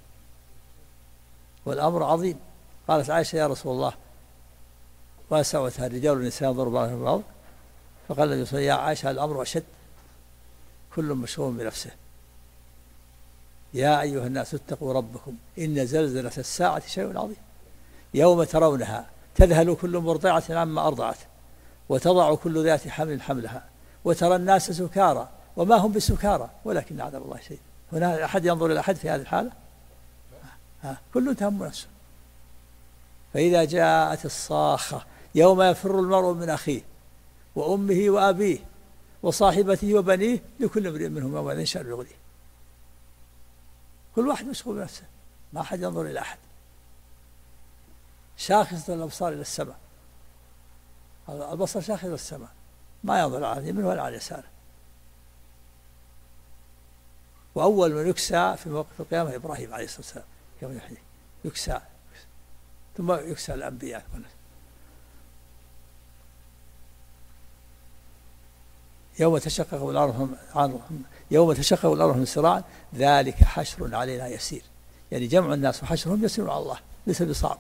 والأمر عظيم. قالت عائشة يا رسول الله ما سوتها الرجال والنساء ينظر بعضهم بعض؟ فقال النبي صلى الله عليه وسلم يا عائشة الأمر أشد، كل مشغول بنفسه. يا أيها الناس اتقوا ربكم إن زلزلة الساعة شيء عظيم، يوم ترونها تذهل كل مرضعة عما أرضعت وتضع كل ذات حمل حملها وترى الناس سكارى وما هم بسكارى ولكن عذاب الله شديد. هنا أحد ينظر إلى أحد في هذه الحالة؟ كل تهم نفسه. فإذا جاءت الصاخة يوم يفر المرء من أخيه وأمه وأبيه وصاحبته وبنيه لكل امرئ منهم يومئذ شأن يغنيه. كل واحد مشغول بنفسه، ما أحد ينظر إلى أحد. شاخصة الأبصار إلى السماء، البصر شاخص إلى السماء، ما ينظر على يمينه ولا على يساره. وأول من يكسى في موقف القيامة إبراهيم عليه الصلاة والسلام، يوم يحيي يكسى، ثم يكسى الأنبياء. يوم تشقق الأرض عنهم سراعا ذلك حشر علينا يسير، يعني جمع الناس وحشرهم يسير على الله، ليس بصعب،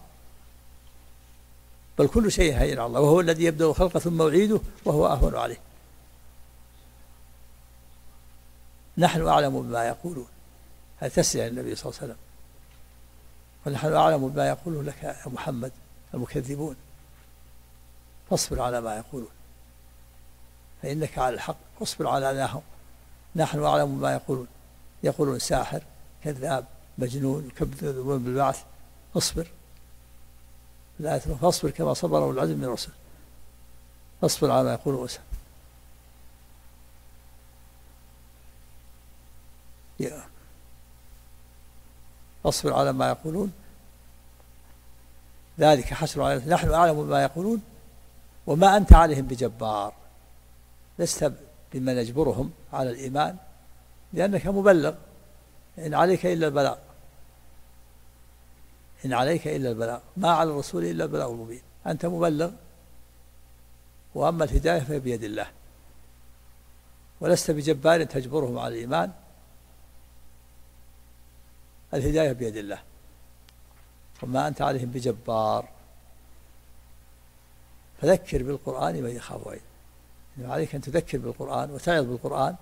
بل كل شيء هين على الله، وهو الذي يبدأ الخلق ثم يعيده وهو أهون عليه. نحن أعلم بما يقولون، هذا تسلية النبي صلى الله عليه وسلم، ونحن أعلم بما يقوله لك يا محمد المكذبون، فاصبر على ما يقولون فإنك على الحق، واصبر على أذاهم نحن أعلم ما يقولون، يقولون ساحر كذاب مجنون يكذبون بالبعث، اصبر. لا فاصبر كما صبر أولو العزم من الرسل، فاصبر على ما يقولون وسلم. فاصبر على ما يقولون ذلك حشر عليهم نحن أعلم ما يقولون وما أنت عليهم بجبار، لست بمن يجبرهم على الإيمان لأنك مبلغ، إن عليك إلا البلاغ، إن عليك إلا البلاغ، ما على الرسول إلا البلاغ المبين، أنت مبلغ، وأما الهداية فهي بيد الله، ولست بجبار تجبرهم على الإيمان، الهداية بيد الله وما أنت عليهم بجبار، فذكر بالقرآن من يخاف وعيد. عليك أن تذكر بالقرآن وتعظ بالقرآن،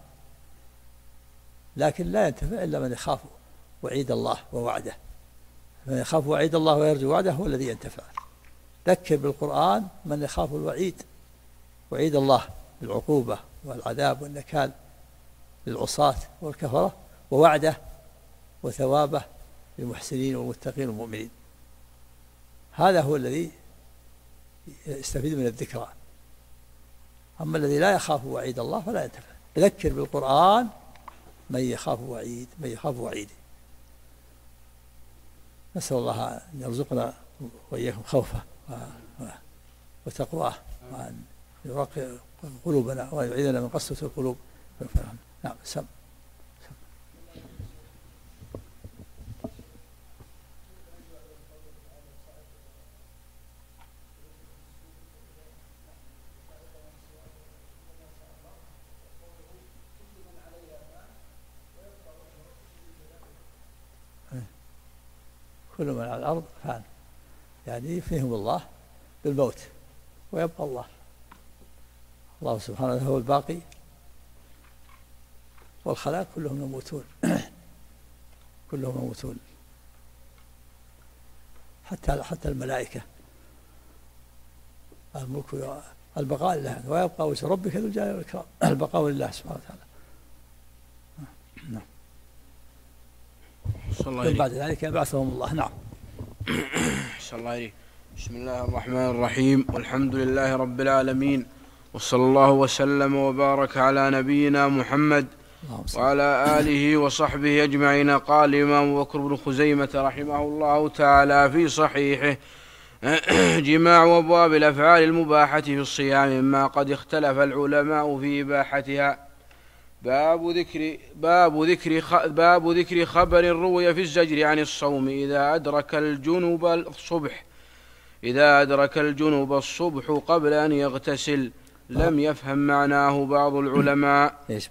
لكن لا ينتفع إلا من يخاف وعيد الله ووعده، من يخاف وعيد الله ويرجو وعده هو الذي ينتفع. ذكر بالقرآن من يخاف الوعيد، وعيد الله بالعقوبة والعذاب والنكال للعصاة والكفرة، ووعده وثوابه للمحسنين والمتقين والمؤمنين. هذا هو الذي يستفيد من الذكرى. أما الذي لا يخاف وعيد الله فلا ينتفع. ذكر بالقرآن من يخاف وعيد، من يخاف وعيده. نسأل الله أن يرزقنا وإياكم خوفه وتقواه، وأن يرقي قلوبنا وأن يعيذنا من قسوة القلوب. نعم سم. كل من على الأرض فان، يعني يفنيهم الله بالموت ويبقى الله. الله سبحانه هو الباقي، والخلائق كلهم يموتون كلهم يموتون، حتى الملائكة. الملك البقاء لله ويبقى وجه ربك ذو الجلال والإكرام، البقاء لله سبحانه وتعالى. نعم. بعد ذلك يبعثهم الله. نعم. صلى الله عليه. بسم الله الرحمن الرحيم، والحمد لله رب العالمين، وصلى الله وسلم وبارك على نبينا محمد وعلى آله وصحبه أجمعين. قال الإمام بكر بن خزيمة رحمه الله تعالى في صحيحه: جماع أبواب الأفعال المباحة في الصيام مما قد اختلف العلماء في إباحتها. باب ذكر خبر روي في الزجر عن الصوم إذا أدرك الجنوب الصبح قبل أن يغتسل. لم يفهم معناه بعض العلماء. ايش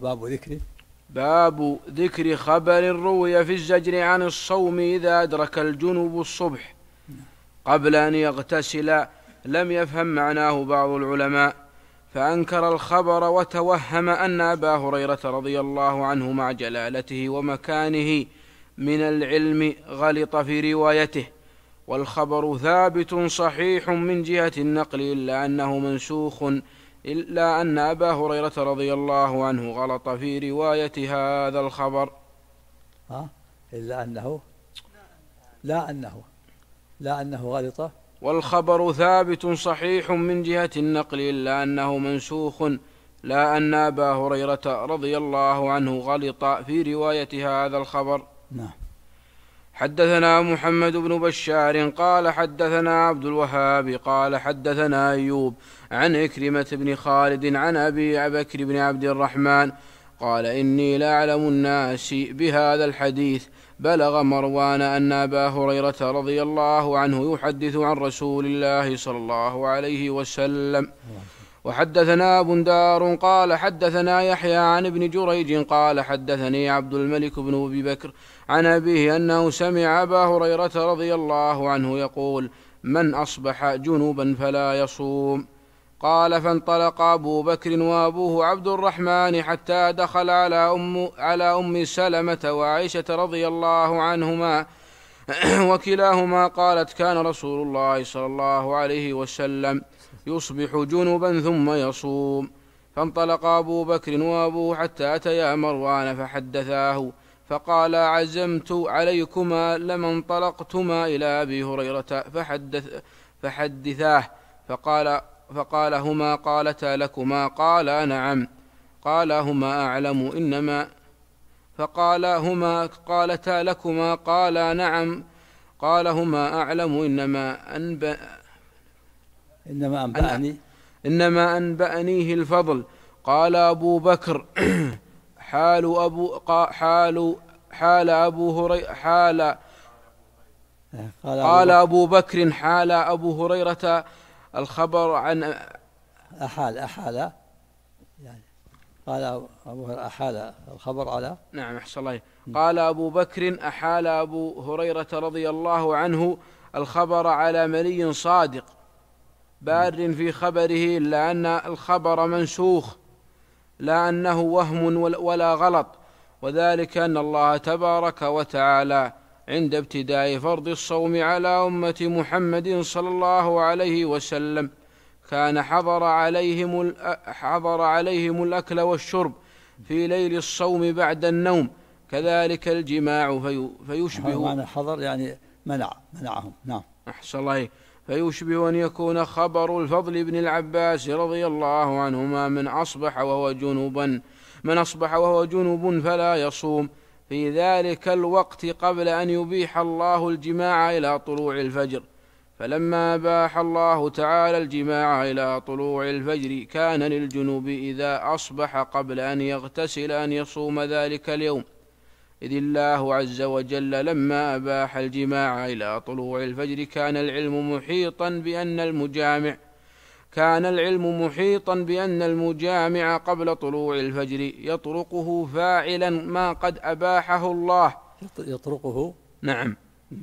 باب ذكر خبر روي في الزجر عن الصوم إذا أدرك الجنوب الصبح قبل أن يغتسل. لم يفهم معناه بعض العلماء، فأنكر الخبر وتوهم أن أبا هريرة رضي الله عنه مع جلالته ومكانه من العلم غلط في روايته، والخبر ثابت صحيح من جهة النقل إلا أنه منسوخ، إلا أن أبا هريرة رضي الله عنه غلط في رواية هذا الخبر. إلا أنه لا أنه غلط. والخبر ثابت صحيح من جهة النقل إلا أنه منسوخ، لا أن أبا هريرة رضي الله عنه غلط في رواية هذا الخبر. نعم. حدثنا محمد بن بشار قال حدثنا عبد الوهاب قال حدثنا أيوب عن إكرمة بن خالد عن أبي بكر بن عبد الرحمن قال: إني لأعلم الناس بهذا الحديث، بلغ مروان أن أبا هريرة رضي الله عنه يحدث عن رسول الله صلى الله عليه وسلم. وحدثنا بندار قال حدثنا يحيى عن ابن جريج قال حدثني عبد الملك بن أبي بكر عن أبيه أنه سمع أبا هريرة رضي الله عنه يقول: من أصبح جنوبا فلا يصوم. قال: فانطلق أبو بكر وأبوه عبد الرحمن حتى دخل على أم سلمة وعائشة رضي الله عنهما، وكلاهما قالت: كان رسول الله صلى الله عليه وسلم يصبح جنبا ثم يصوم. فانطلق أبو بكر وأبوه حتى أتيا مروان فحدثاه فقال عزمت عليكما لما انطلقتما إلى أبي هريرة فحدثاه فقال هما قالتا لكما؟ قال نعم. قال هما أعلم إنما فقال هما قالتا لكما؟ قال نعم. قال هما أعلم إنما أنبأنيه الفضل. قال أبو بكر قال أبو بكر حال أبو هريرة الخبر عن أحال يعني قال أبو هريرة أحال الخبر على نعم أحسن الله. قال أبو بكر أحال أبو هريرة رضي الله عنه الخبر على ملي صادق بار في خبره، إلا أن الخبر منسوخ لا أنه وهم ولا غلط، وذلك أن الله تبارك وتعالى عند ابتداء فرض الصوم على أمة محمد صلى الله عليه وسلم كان حضر عليهم الأكل والشرب في ليل الصوم بعد النوم، كذلك الجماع فيشبه معنى حضر يعني منعهم. نعم أحسن الله. فيشبه أن يكون خبر الفضل بن العباس رضي الله عنهما من أصبح وهو جنوب فلا يصوم في ذلك الوقت قبل أن يبيح الله الجماع إلى طلوع الفجر، فلما أباح الله تعالى الجماع إلى طلوع الفجر كان للجنوب إذا أصبح قبل أن يغتسل أن يصوم ذلك اليوم، إذ الله عز وجل لما أباح الجماع إلى طلوع الفجر كان العلم محيطا بأن المجامع قبل طلوع الفجر يطرقه فاعلا ما قد أباحه الله. نعم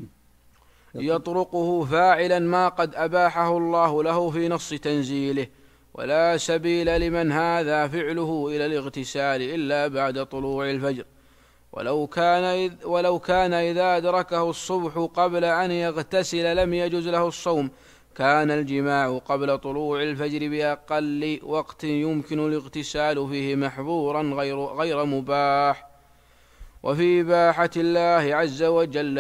يطرقه فاعلا ما قد أباحه الله له في نص تنزيله، ولا سبيل لمن هذا فعله إلى الاغتسال إلا بعد طلوع الفجر، ولو كان إذا أدركه الصبح قبل أن يغتسل لم يجز له الصوم، كان الجماع قبل طلوع الفجر بأقل وقت يمكن الاغتسال فيه محظورا غير مباح. وفي إباحة الله عز وجل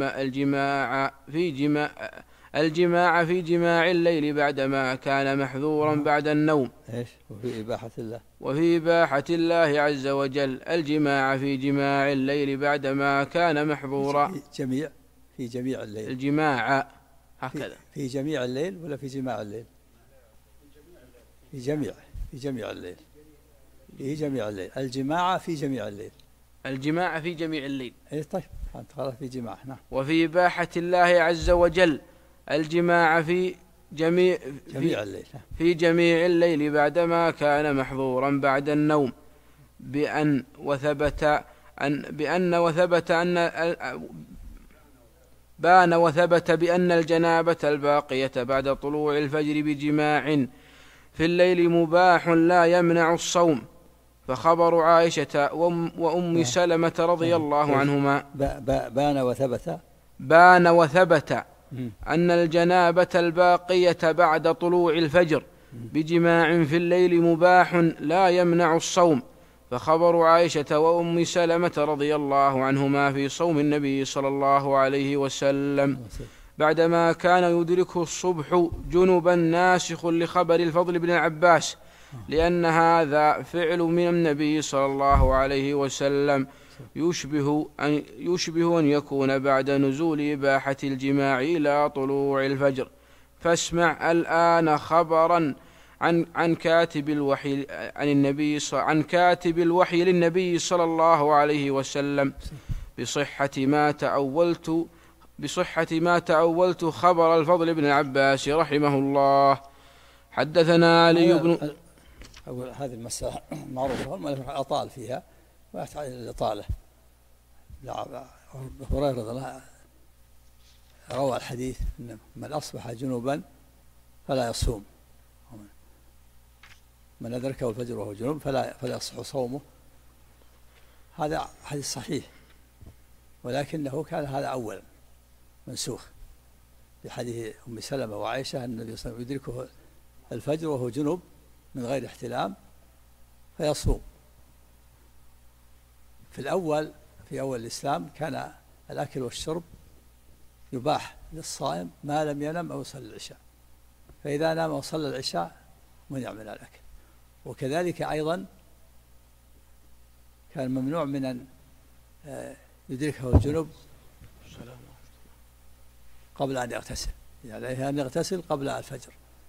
الجماع في جماع الليل بعدما كان محظورا بعد النوم. وفي إباحة الله عز وجل الجماع في جماع الليل بعدما كان محظورا. في جميع الليل. الجماع هكذا في جميع الليل ولا في جماع الليل؟ في جميع الليل. الجماع في جميع الليل. الجماع في جميع الليل. طيب أنت خلاص في جماع. نعم. وفي إباحة الله عز وجل الجماع في جميع الليل. في جميع الليل بعدما كان محظورا بعد النوم بأن وثبت بأن الجنابة الباقية بعد طلوع الفجر بجماع في الليل مباح لا يمنع الصوم، فخبر عائشة وأم سلمة رضي الله عنهما بان وثبت أن الجنابة الباقية بعد طلوع الفجر بجماع في الليل مباح لا يمنع الصوم، فخبر عائشة وأم سلمة رضي الله عنهما في صوم النبي صلى الله عليه وسلم بعدما كان يدركه الصبح جنبا ناسخ لخبر الفضل بن العباس، لأن هذا فعل من النبي صلى الله عليه وسلم يشبه أن يكون بعد نزول إباحة الجماع إلى طلوع الفجر. فاسمع الآن خبرا عن كاتب الوحي للنبي صلى الله عليه وسلم بصحة ما تأولت خبر الفضل بن العباس رحمه الله. حدثنا علي بن هذه المسألة معروفة أطال فيها ويحتاج إلى الإطالة. هريرة رضي الله عنه روى الحديث إن من أصبح جنوبا فلا يصوم، من أدركه الفجر وهو جنوب فلا يصح صومه. هذا حديث صحيح، ولكنه كان هذا أولا منسوخ بحديث أم سلمة وعائشة أن النبي صلى الله عليه وسلم يدركه الفجر وهو جنوب من غير احتلام فيصوم. في أول الإسلام كان الأكل والشرب يباح للصائم ما لم ينم أو يصلي العشاء، فإذا نام وصلى العشاء منع من الأكل. وكذلك أيضا كان ممنوع من أن يدركه الجنب قبل أن يغتسل، يعني عليه أن يغتسل قبل الفجر.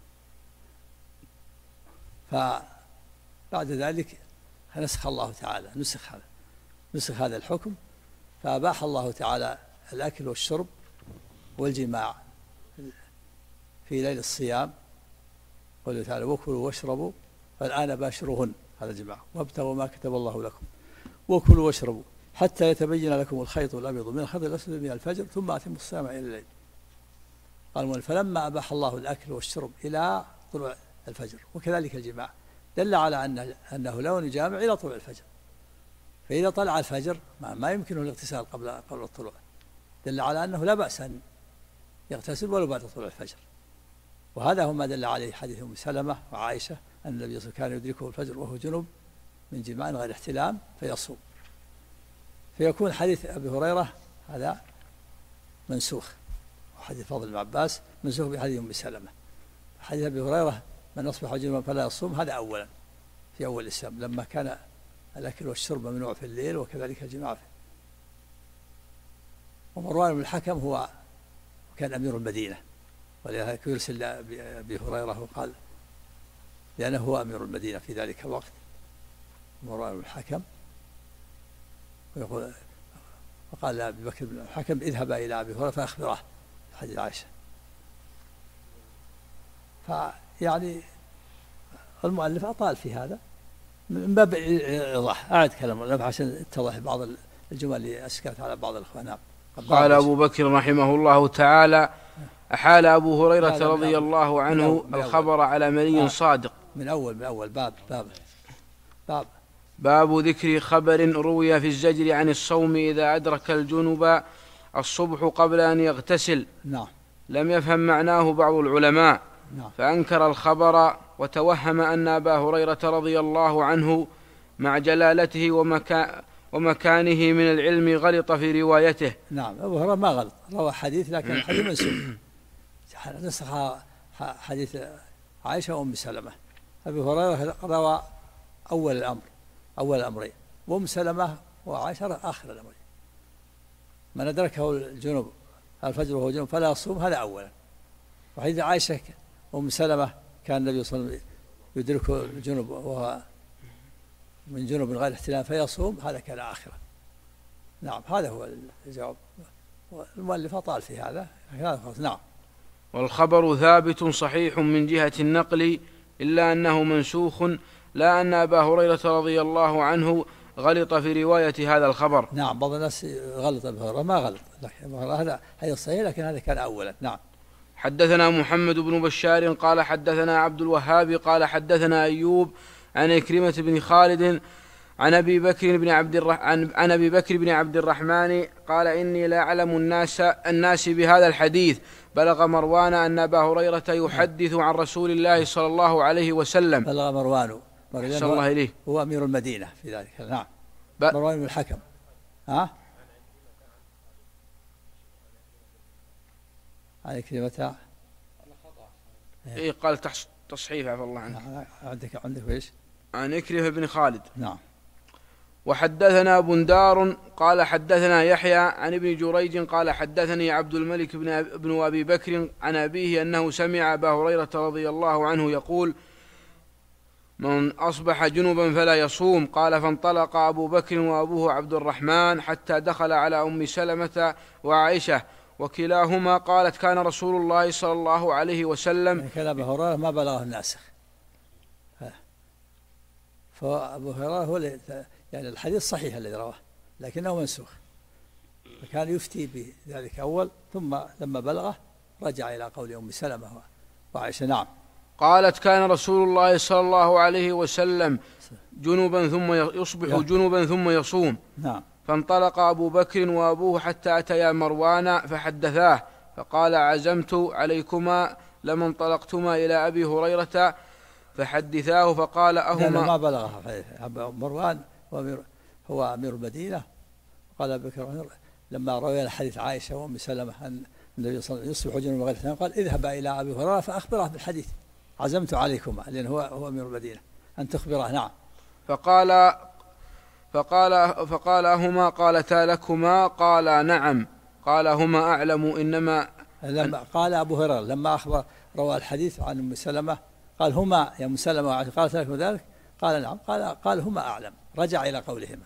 فبعد ذلك نسخ الله تعالى نسخ هذا الحكم، فأباح الله تعالى الأكل والشرب والجماع في ليل الصيام، قوله تعالى وكلوا واشربوا فالآن باشروهن، هذا الجماع، وابتغوا ما كتب الله لكم وكلوا واشربوا حتى يتبين لكم الخيط الأبيض من الخيط الأسود من الفجر ثم أتموا الصيام إلى الليل. قال فلما أباح الله الأكل والشرب إلى طلوع الفجر وكذلك الجماع دل على أنه لا يجامع إلى طلوع الفجر، فإذا طلع الفجر ما يمكنه الاغتسال قبل الطلوع، دل على أنه لا بأس أن يغتسل ولو بعد طلوع الفجر. وهذا هو ما دل عليه حديث أم سلمة وعائشة أن النبي صلى الله عليه وسلم كان يدركه الفجر وهو جنب من جماع غير احتلام فيصوم. فيكون حديث أبي هريرة هذا منسوخ، وحديث فضل بن عباس منسوخ بحديث أم سلمة. حديث أبي هريرة من أصبح جنبا فلا يصوم هذا أولا في أول الإسلام لما كان الأكل والشرب ممنوع في الليل وكذلك الجماع فيه. ومروان بن الحكم هو كان أمير المدينة، ولذلك يرسل أبي هريرة وقال لأنه هو أمير المدينة في ذلك الوقت مروان بن الحكم، وقال لأبي بكر بن الحكم اذهبا إلى أبي هريرة فأخبره حديث عائشة. فيعني المؤلف أطال في هذا من باب إيضاح، أعد كلام عشان يتضح بعض الجمل اللي أشكلت على بعض الإخوان. قال أبو بكر رحمه الله تعالى أحال أبو هريرة رضي الله عنه الخبر على مني صادق. من أول باب ذكر خبر روي في الزجر عن الصوم إذا أدرك الجنب الصبح قبل أن يغتسل. نعم. لم يفهم معناه بعض العلماء. نعم. فأنكر الخبر وتوهم أن أبا هريرة رضي الله عنه مع جلالته ومكانه من العلم غلط في روايته. نعم. أبو هريرة ما غلط، روى حديث لكن الحديث منسوخ، نسخ حديث عائشة وأم سلمة. أبو هريرة روى أول الأمرين، وأم سلمة وعائشة آخر الأمرين. من أدركه الجنوب الفجر وهو جنوب فلا يصوم هذا أولا. وحديث عائشة وأم سلمة كان النبي صلى الله عليه وسلم يدركه الجنوب وهو من جنوب غير احتلام فيصوم، هذا كان آخرا. نعم هذا هو الجواب، والمؤلف أطال في هذا. نعم. والخبر ثابت صحيح من جهة النقل إلا أنه منسوخ، لا أن أبا هريرة رضي الله عنه غلط في رواية هذا الخبر. نعم بعض الناس غلط، أبو هريرة ما غلط، هذا صحيح لكن هذا كان أولا. نعم. حدثنا محمد بن بشار قال حدثنا عبد الوهاب قال حدثنا أيوب عن إكرمة بن خالد عن أبي بكر بن عبد الرحمن قال إني لا أعلم الناس بهذا الحديث، بلغ مروان أن أبا هريرة يحدث عن رسول الله صلى الله عليه وسلم. بلغ مروان صلى الله إليه هو أمير المدينة في ذلك. نعم. مروان بن الحكم عن إكرمة قال تصحيح عفى الله عنك. عندك ايش؟ عن إكرمة بن خالد. نعم. وحدثنا بندار قال حدثنا يحيى عن ابن جريج قال حدثني عبد الملك بن أبي بكر عن أبيه أنه سمع أبا هريرة رضي الله عنه يقول من أصبح جنبا فلا يصوم. قال فانطلق أبو بكر وأبوه عبد الرحمن حتى دخل على أم سلمة وعائشة وكلاهما قالت كان رسول الله صلى الله عليه وسلم. كلام أبو هريرة ما بلغه الناسخ، فأبو هريرة هو يعني الحديث صحيح الذي رواه لكنه منسوخ، فكان يفتي بذلك أول ثم لما بلغه رجع إلى قول أم سلمة وعائشة. نعم. قالت كان رسول الله صلى الله عليه وسلم جنبا ثم يصبح جنبا ثم يصوم. نعم. فانطلق أبو بكر وأبوه حتى أتيا مروان فحدثاه فقال عزمت عليكما لما انطلقتما إلى أبي هريرة فحدثاه فقال أهما. ما بلغه مروان هو أمير المدينة. قال بكر لما روي الحديث عائشة وأم سلمة أن النبي صلى الله عليه وسلم يصبح جنوب غير اثنين قال اذهب إلى أبي هريرة فأخبره بالحديث، عزمت عليكما، لأن هو أمير المدينة، أن تخبره. نعم. فقال أهما قالتا لكما؟ قال نعم. قال هما أعلم إنما لما قال أبو هريرة لما أخبر روى الحديث عن أم سلمة قال هما يا أم سلمة وعائشة قالت لكم ذلك؟ قال نعم. قال هما أعلم، رجع إلى قولهما.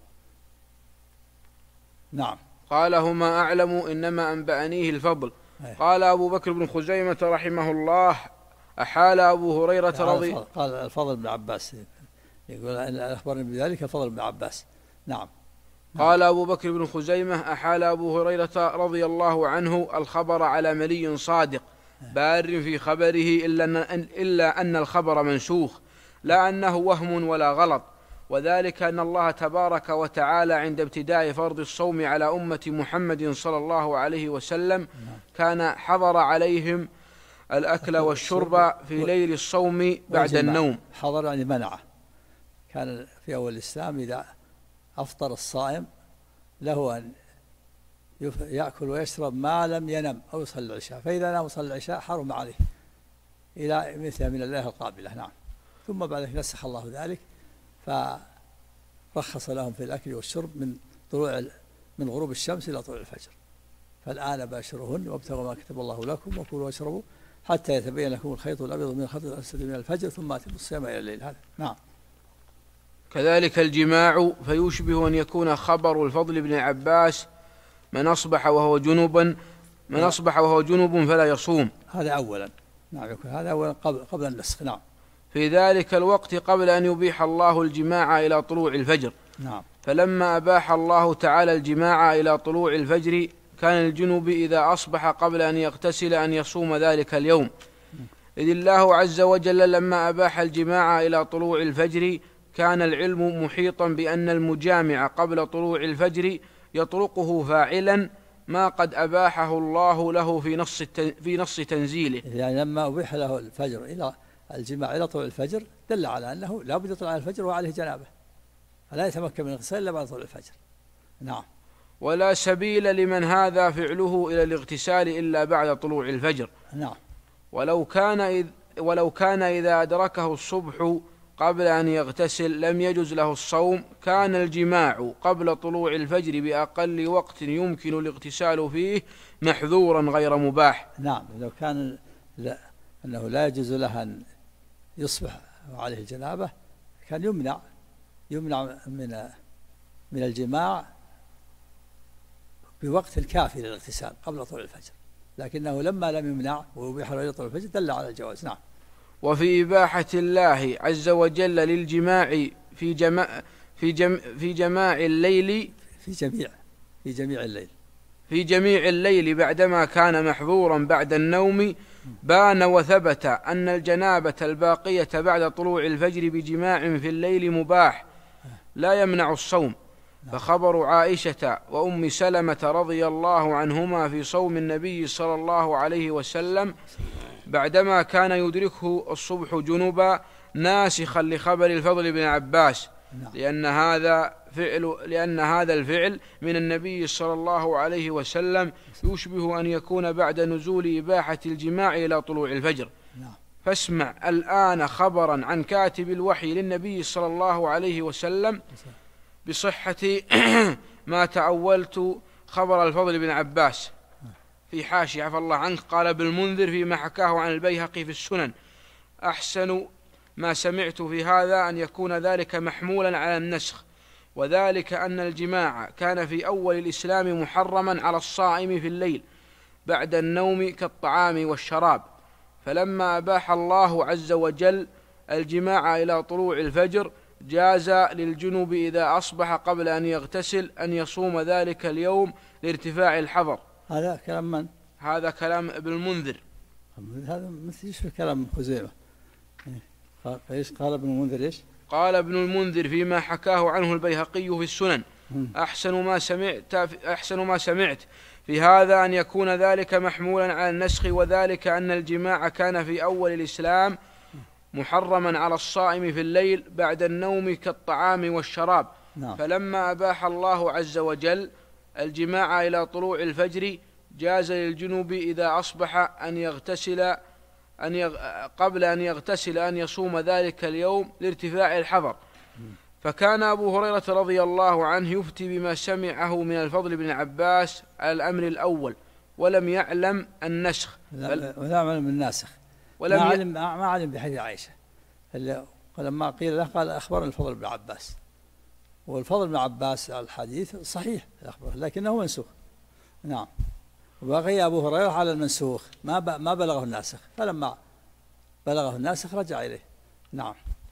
نعم. قال هما أعلم إنما أنبأنيه الفضل. قال أبو بكر بن خزيمة رحمه الله أحال أبو هريرة قال الفضل بن عباس، يقول أخبرني بذلك الفضل بن عباس. نعم. قال أبو بكر بن خزيمة أحال أبو هريرة رضي الله عنه الخبر على ملي صادق بار في خبره إلا أن الخبر منسوخ، لا أنه وهم ولا غلط، وذلك أن الله تبارك وتعالى عند ابتداء فرض الصوم على أمة محمد صلى الله عليه وسلم كان حظر عليهم الأكل والشرب في ليل الصوم بعد النوم. حظر يعني منعه. كان في أول الإسلام إذا أفطر الصائم له أن يأكل ويشرب ما لم ينم أو يصلي العشاء، فإذا نام وصلى العشاء حرم عليه إلى مثل من الله القابلة. نعم. ثم بعد ذلك نسخ الله ذلك فرخص لهم في الأكل والشرب من غروب الشمس إلى طلوع الفجر. فالآن باشروهن وابتغوا ما كتب الله لكم وكلوا واشربوا حتى يتبين لكم الخيط الأبيض من الخيط الأسود من الفجر ثم أتموا الصيام إلى الليل. هذا. نعم. كذلك الجماع، فيشبه أن يكون خبر الفضل بن عباس من أصبح وهو جنوب فلا يصوم. هذا أولا. نعم. يكون هذا أولا قبل النسخ. نعم. في ذلك الوقت قبل أن يبيح الله الجماع إلى طلوع الفجر. نعم. فلما أباح الله تعالى الجماع إلى طلوع الفجر كان الجنوب إذا أصبح قبل أن يغتسل أن يصوم ذلك اليوم، إذ الله عز وجل لما أباح الجماع إلى طلوع الفجر كان العلم محيطا بأن المجامع قبل طلوع الفجر يطرقه فاعلا ما قد أباحه الله له في نص تنزيله. يعني لما أبيح له الفجر إلى الجماع إلى طلوع الفجر دل على أنه لا بد يطلع الفجر وعليه جنابه، فلا يتمكن من الاغتسال إلا بعد طلوع الفجر. نعم. ولا سبيل لمن هذا فعله إلى الاغتسال إلا بعد طلوع الفجر. نعم. ولو كان إذا أدركه الصبح قبل أن يغتسل لم يجز له الصوم، كان الجماع قبل طلوع الفجر بأقل وقت يمكن الاغتسال فيه محذورا غير مباح. نعم. لو كان أنه لا يجوز له أن يصبح وعليه الجنابة كان يمنع من الجماع بوقت كافي للاغتسال قبل طلوع الفجر، لكنه لما لم يمنع ويبيح له طلوع الفجر دل على الجواز. نعم. وفي إباحة الله عز وجل للجماع في جميع الليل بعدما كان محظورا بعد النوم بان وثبت أن الجنابة الباقية بعد طلوع الفجر بجماع في الليل مباح لا يمنع الصوم. فخبر عائشة وأم سلمة رضي الله عنهما في صوم النبي صلى الله عليه وسلم بعدما كان يدركه الصبح جنوبا ناسخا لخبر الفضل بن عباس، لأن هذا الفعل من النبي صلى الله عليه وسلم يشبه أن يكون بعد نزول إباحة الجماع إلى طلوع الفجر. فاسمع الآن خبرا عن كاتب الوحي للنبي صلى الله عليه وسلم بصحة ما تأولت خبر الفضل بن عباس. في حاشية عفى الله عنك قال ابن المنذر فيما حكاه عن البيهقي في السنن: أحسن ما سمعت في هذا أن يكون ذلك محمولا على النسخ، وذلك أن الجماع كان في أول الإسلام محرما على الصائم في الليل بعد النوم كالطعام والشراب، فلما أباح الله عز وجل الجماع إلى طلوع الفجر جاز للجنوب إذا أصبح قبل أن يغتسل أن يصوم ذلك اليوم لارتفاع الحظر. هذا كلام من؟ هذا كلام ابن المنذر. هذا مثل يشبه كلام خزيمة. ايش قال ابن المنذر؟ ايش قال ابن المنذر فيما حكاه عنه البيهقي في السنن: أحسن ما سمعت في هذا أن يكون ذلك محمولا على النسخ، وذلك أن الجماع كان في أول الإسلام محرما على الصائم في الليل بعد النوم كالطعام والشراب. نعم. فلما أباح الله عز وجل الجماع إلى طلوع الفجر جاز للجنوب إذا أصبح أن يغتسل قبل أن يغتسل أن يصوم ذلك اليوم لارتفاع الحظر. فكان أبو هريرة رضي الله عنه يفتي بما سمعه من الفضل بن عباس على الأمر الأول ولم يعلم النسخ. ولا يعلم الناسخ. ما علم بحديث عائشة. لما قيل له قال أخبرني الفضل بن عباس، والفضل بن عباس الحديث صحيح الأخبار لكنه منسوخ. نعم. وبقي أبو هريرة على المنسوخ ما بلغه الناسخ، فلما بلغه الناسخ رجع إليه. نعم.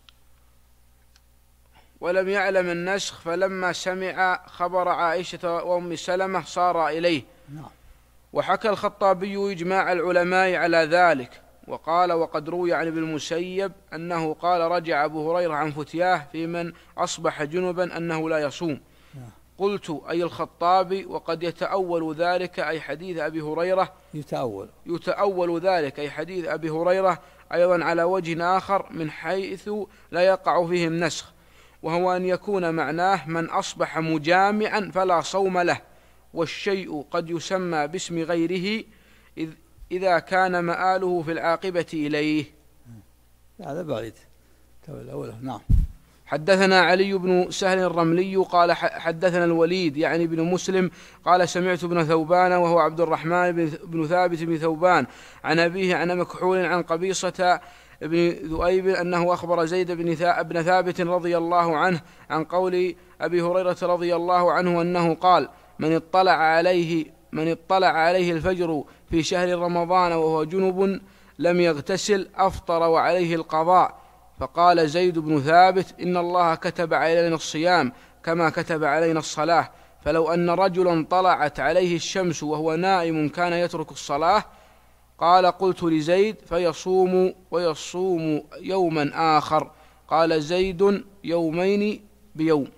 ولم يعلم النسخ فلما سمع خبر عائشة وأم سلمة صار إليه. نعم. وحكى الخطابي إجماع العلماء على ذلك، وقال وقد روي عن ابن المسيب أنه قال رجع أبو هريرة عن فتياه في من أصبح جنبا أنه لا يصوم. قلت أي الخطابي وقد يتأول ذلك أي حديث أبي هريرة يتأول ذلك أي حديث أبي هريرة أيضا على وجه آخر من حيث لا يقع فيه النسخ، وهو أن يكون معناه من أصبح مجامعا فلا صوم له، والشيء قد يسمى باسم غيره إذا كان مآله في العاقبة إليه. هذا بعيد. نعم. حدثنا علي بن سهل الرملي قال حدثنا الوليد يعني بن مسلم قال سمعت ابن ثوبان وهو عبد الرحمن بن ثابت بن ثوبان عن أبيه عن مكحول عن قبيصة بن ذؤيب أنه أخبر زيد بن ثابت رضي الله عنه عن قول أبي هريرة رضي الله عنه أنه قال من اطلع عليه الفجر في شهر رمضان وهو جنب لم يغتسل أفطر وعليه القضاء. فقال زيد بن ثابت إن الله كتب علينا الصيام كما كتب علينا الصلاة، فلو أن رجلا طلعت عليه الشمس وهو نائم كان يترك الصلاة. قال قلت لزيد فيصوم ويصوم يوما آخر. قال زيد يومين بيوم.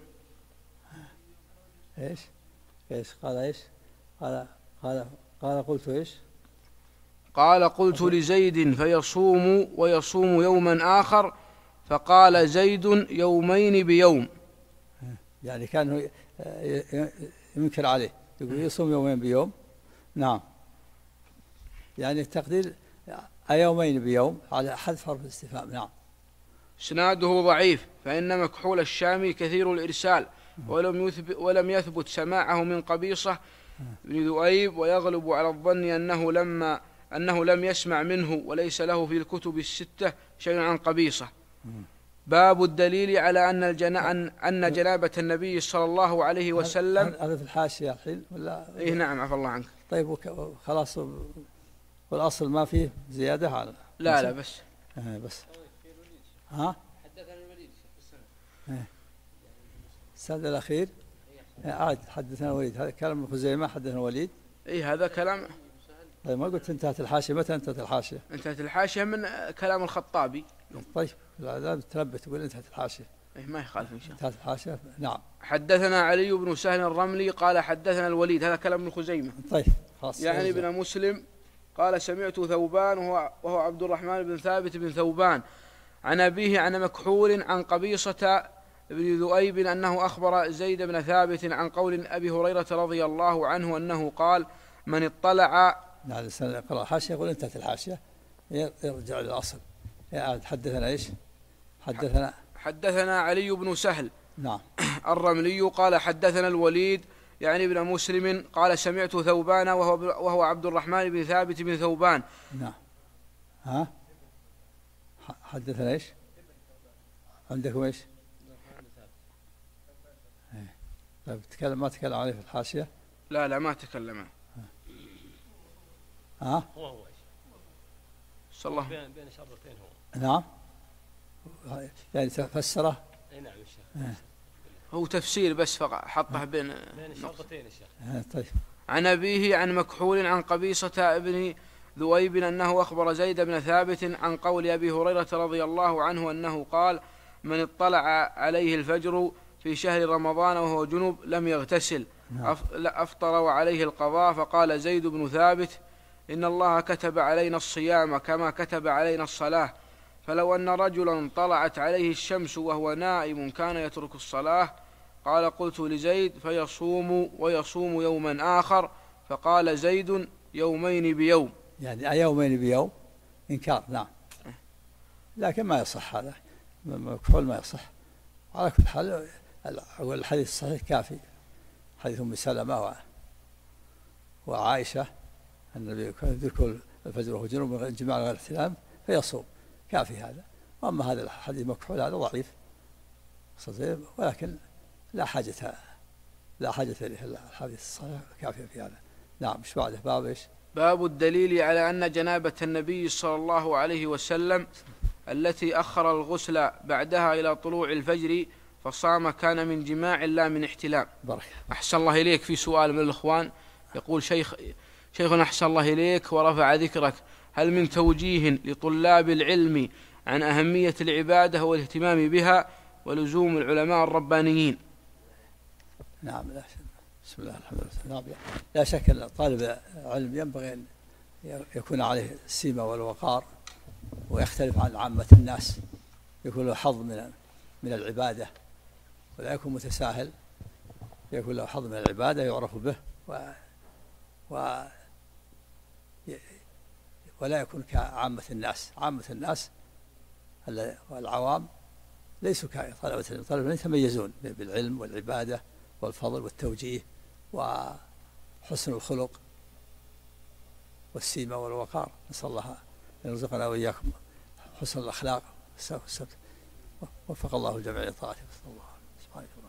إيش قال قلت إيش؟ قال قلت لزيد فيصوم ويصوم يوما آخر، فقال زيد يومين بيوم. يعني كان ينكر عليه يقول يصوم يومين بيوم. نعم. يعني التقدير يومين بيوم على حذف حرف الاستفهام. نعم. اسناده ضعيف فإن مكحول الشامي كثير الإرسال ولم يثبت سماعه من قبيصة بن ذؤيب، ويغلب على الظن أنه لم يسمع منه وليس له في الكتب الستة شيء عن قبيصة. باب الدليل على أن جنابة النبي صلى الله عليه وسلم. هذا في الحاشية الحين ولا؟ إيه نعم عفى الله عنك. طيب خلاص، والأصل ما فيه زيادة على لا بس بس ها حدثنا الوليد في السند الأخير عاد حدثنا الوليد. هذا كلام ابن خزيمة حدثنا الوليد. إيه هذا كلام. طيب ما قلت انتهت الحاشية؟ متى انتهت الحاشية؟ انتهت الحاشية من كلام الخطابي. طيب لا تنبه تقول انتهت الحاشية. إيه ما يخالف إن شاء الله. انتهت الحاشية. نعم. حدثنا علي بن سهل الرملي قال حدثنا الوليد، هذا كلام ابن خزيمة. طيب خلاص. يعني ابن مسلم قال سمعت ثوبان وهو عبد الرحمن بن ثابت بن ثوبان عن أبيه عن مكحول عن قبيصة بن ذؤيب أنه أخبر زيد بن ثابت عن قول أبي هريرة رضي الله عنه أنه قال من اطلع. نعم. اقرأ الحاشية يقول انتهت الحاشية يرجع للأصل. حدثنا ايش؟ حدثنا علي بن سهل. نعم. الرملي قال حدثنا الوليد يعني ابن مسلم قال سمعت ثوبان وهو عبد الرحمن بن ثابت بن ثوبان. نعم. ها حدثنا ايش؟ عندكم ايش؟ طيب ما تكلم عليه في الحاشية؟ لا ما تكلم. ها هو صلى الله بين شرطين هو. نعم. يعني فسره. اي نعم الشيخ. هو تفسير بس فقط حطه بين شرطين الشيخ. طيب. عن أبيه عن مكحول عن قبيصة ابن ذؤيب أنه أخبر زيد بن ثابت عن قول أبي هريرة رضي الله عنه أنه قال من اطلع عليه الفجر في شهر رمضان وهو جنب لم يغتسل أفطر وعليه القضاء. فقال زيد بن ثابت إن الله كتب علينا الصيام كما كتب علينا الصلاة، فلو أن رجلا طلعت عليه الشمس وهو نائم كان يترك الصلاة؟ قال: قلت لزيد: فيصوم ويصوم يوما آخر. فقال زيد: يومين بيوم. يعني يومين بيوم إنكار. نعم، لكن ما يصح هذا، مكحول ما يصح. على كل حال الحديث الصحيح كافي، حديث أم سلمة وعائشة النبي كان يذكر الفجر وهو جنوب من جماع غير احتلام فيصوم، كافي هذا. وأما هذا الحديث مكحول هذا ضعيف ولكن لا حاجة إليه، الحديث الصحيح كافي في هذا. نعم. مش بعده باب إيش؟ باب الدليل على أن جنابة النبي صلى الله عليه وسلم التي أخر الغسل بعدها إلى طلوع الفجر فصام كان من جماع لا من احتلام. بركة. أحسن الله إليك. في سؤال من الإخوان يقول: شيخنا أحسن الله إليك ورفع ذكرك، هل من توجيه لطلاب العلم عن أهمية العبادة والاهتمام بها ولزوم العلماء الربانيين؟ نعم. لا بسم الله الحمد لله. لا شك أن طالب علم ينبغي أن يكون عليه السيمة والوقار ويختلف عن عامة الناس، يكون له حظ من العبادة ولا يكون متساهل، يكون له حظ من العبادة يعرف به ولا يكون كعامة الناس. عامة الناس والعوام ليسوا كطلبة العلم. طلبة العلم يتميزون بالعلم والعبادة والفضل والتوجيه وحسن الخلق والسيمة والوقار. نسأل الله أن يرزقنا وإياكم حسن الأخلاق والسبت. وفق الله الجميع لطاعته. الله سبحانه وتعالى.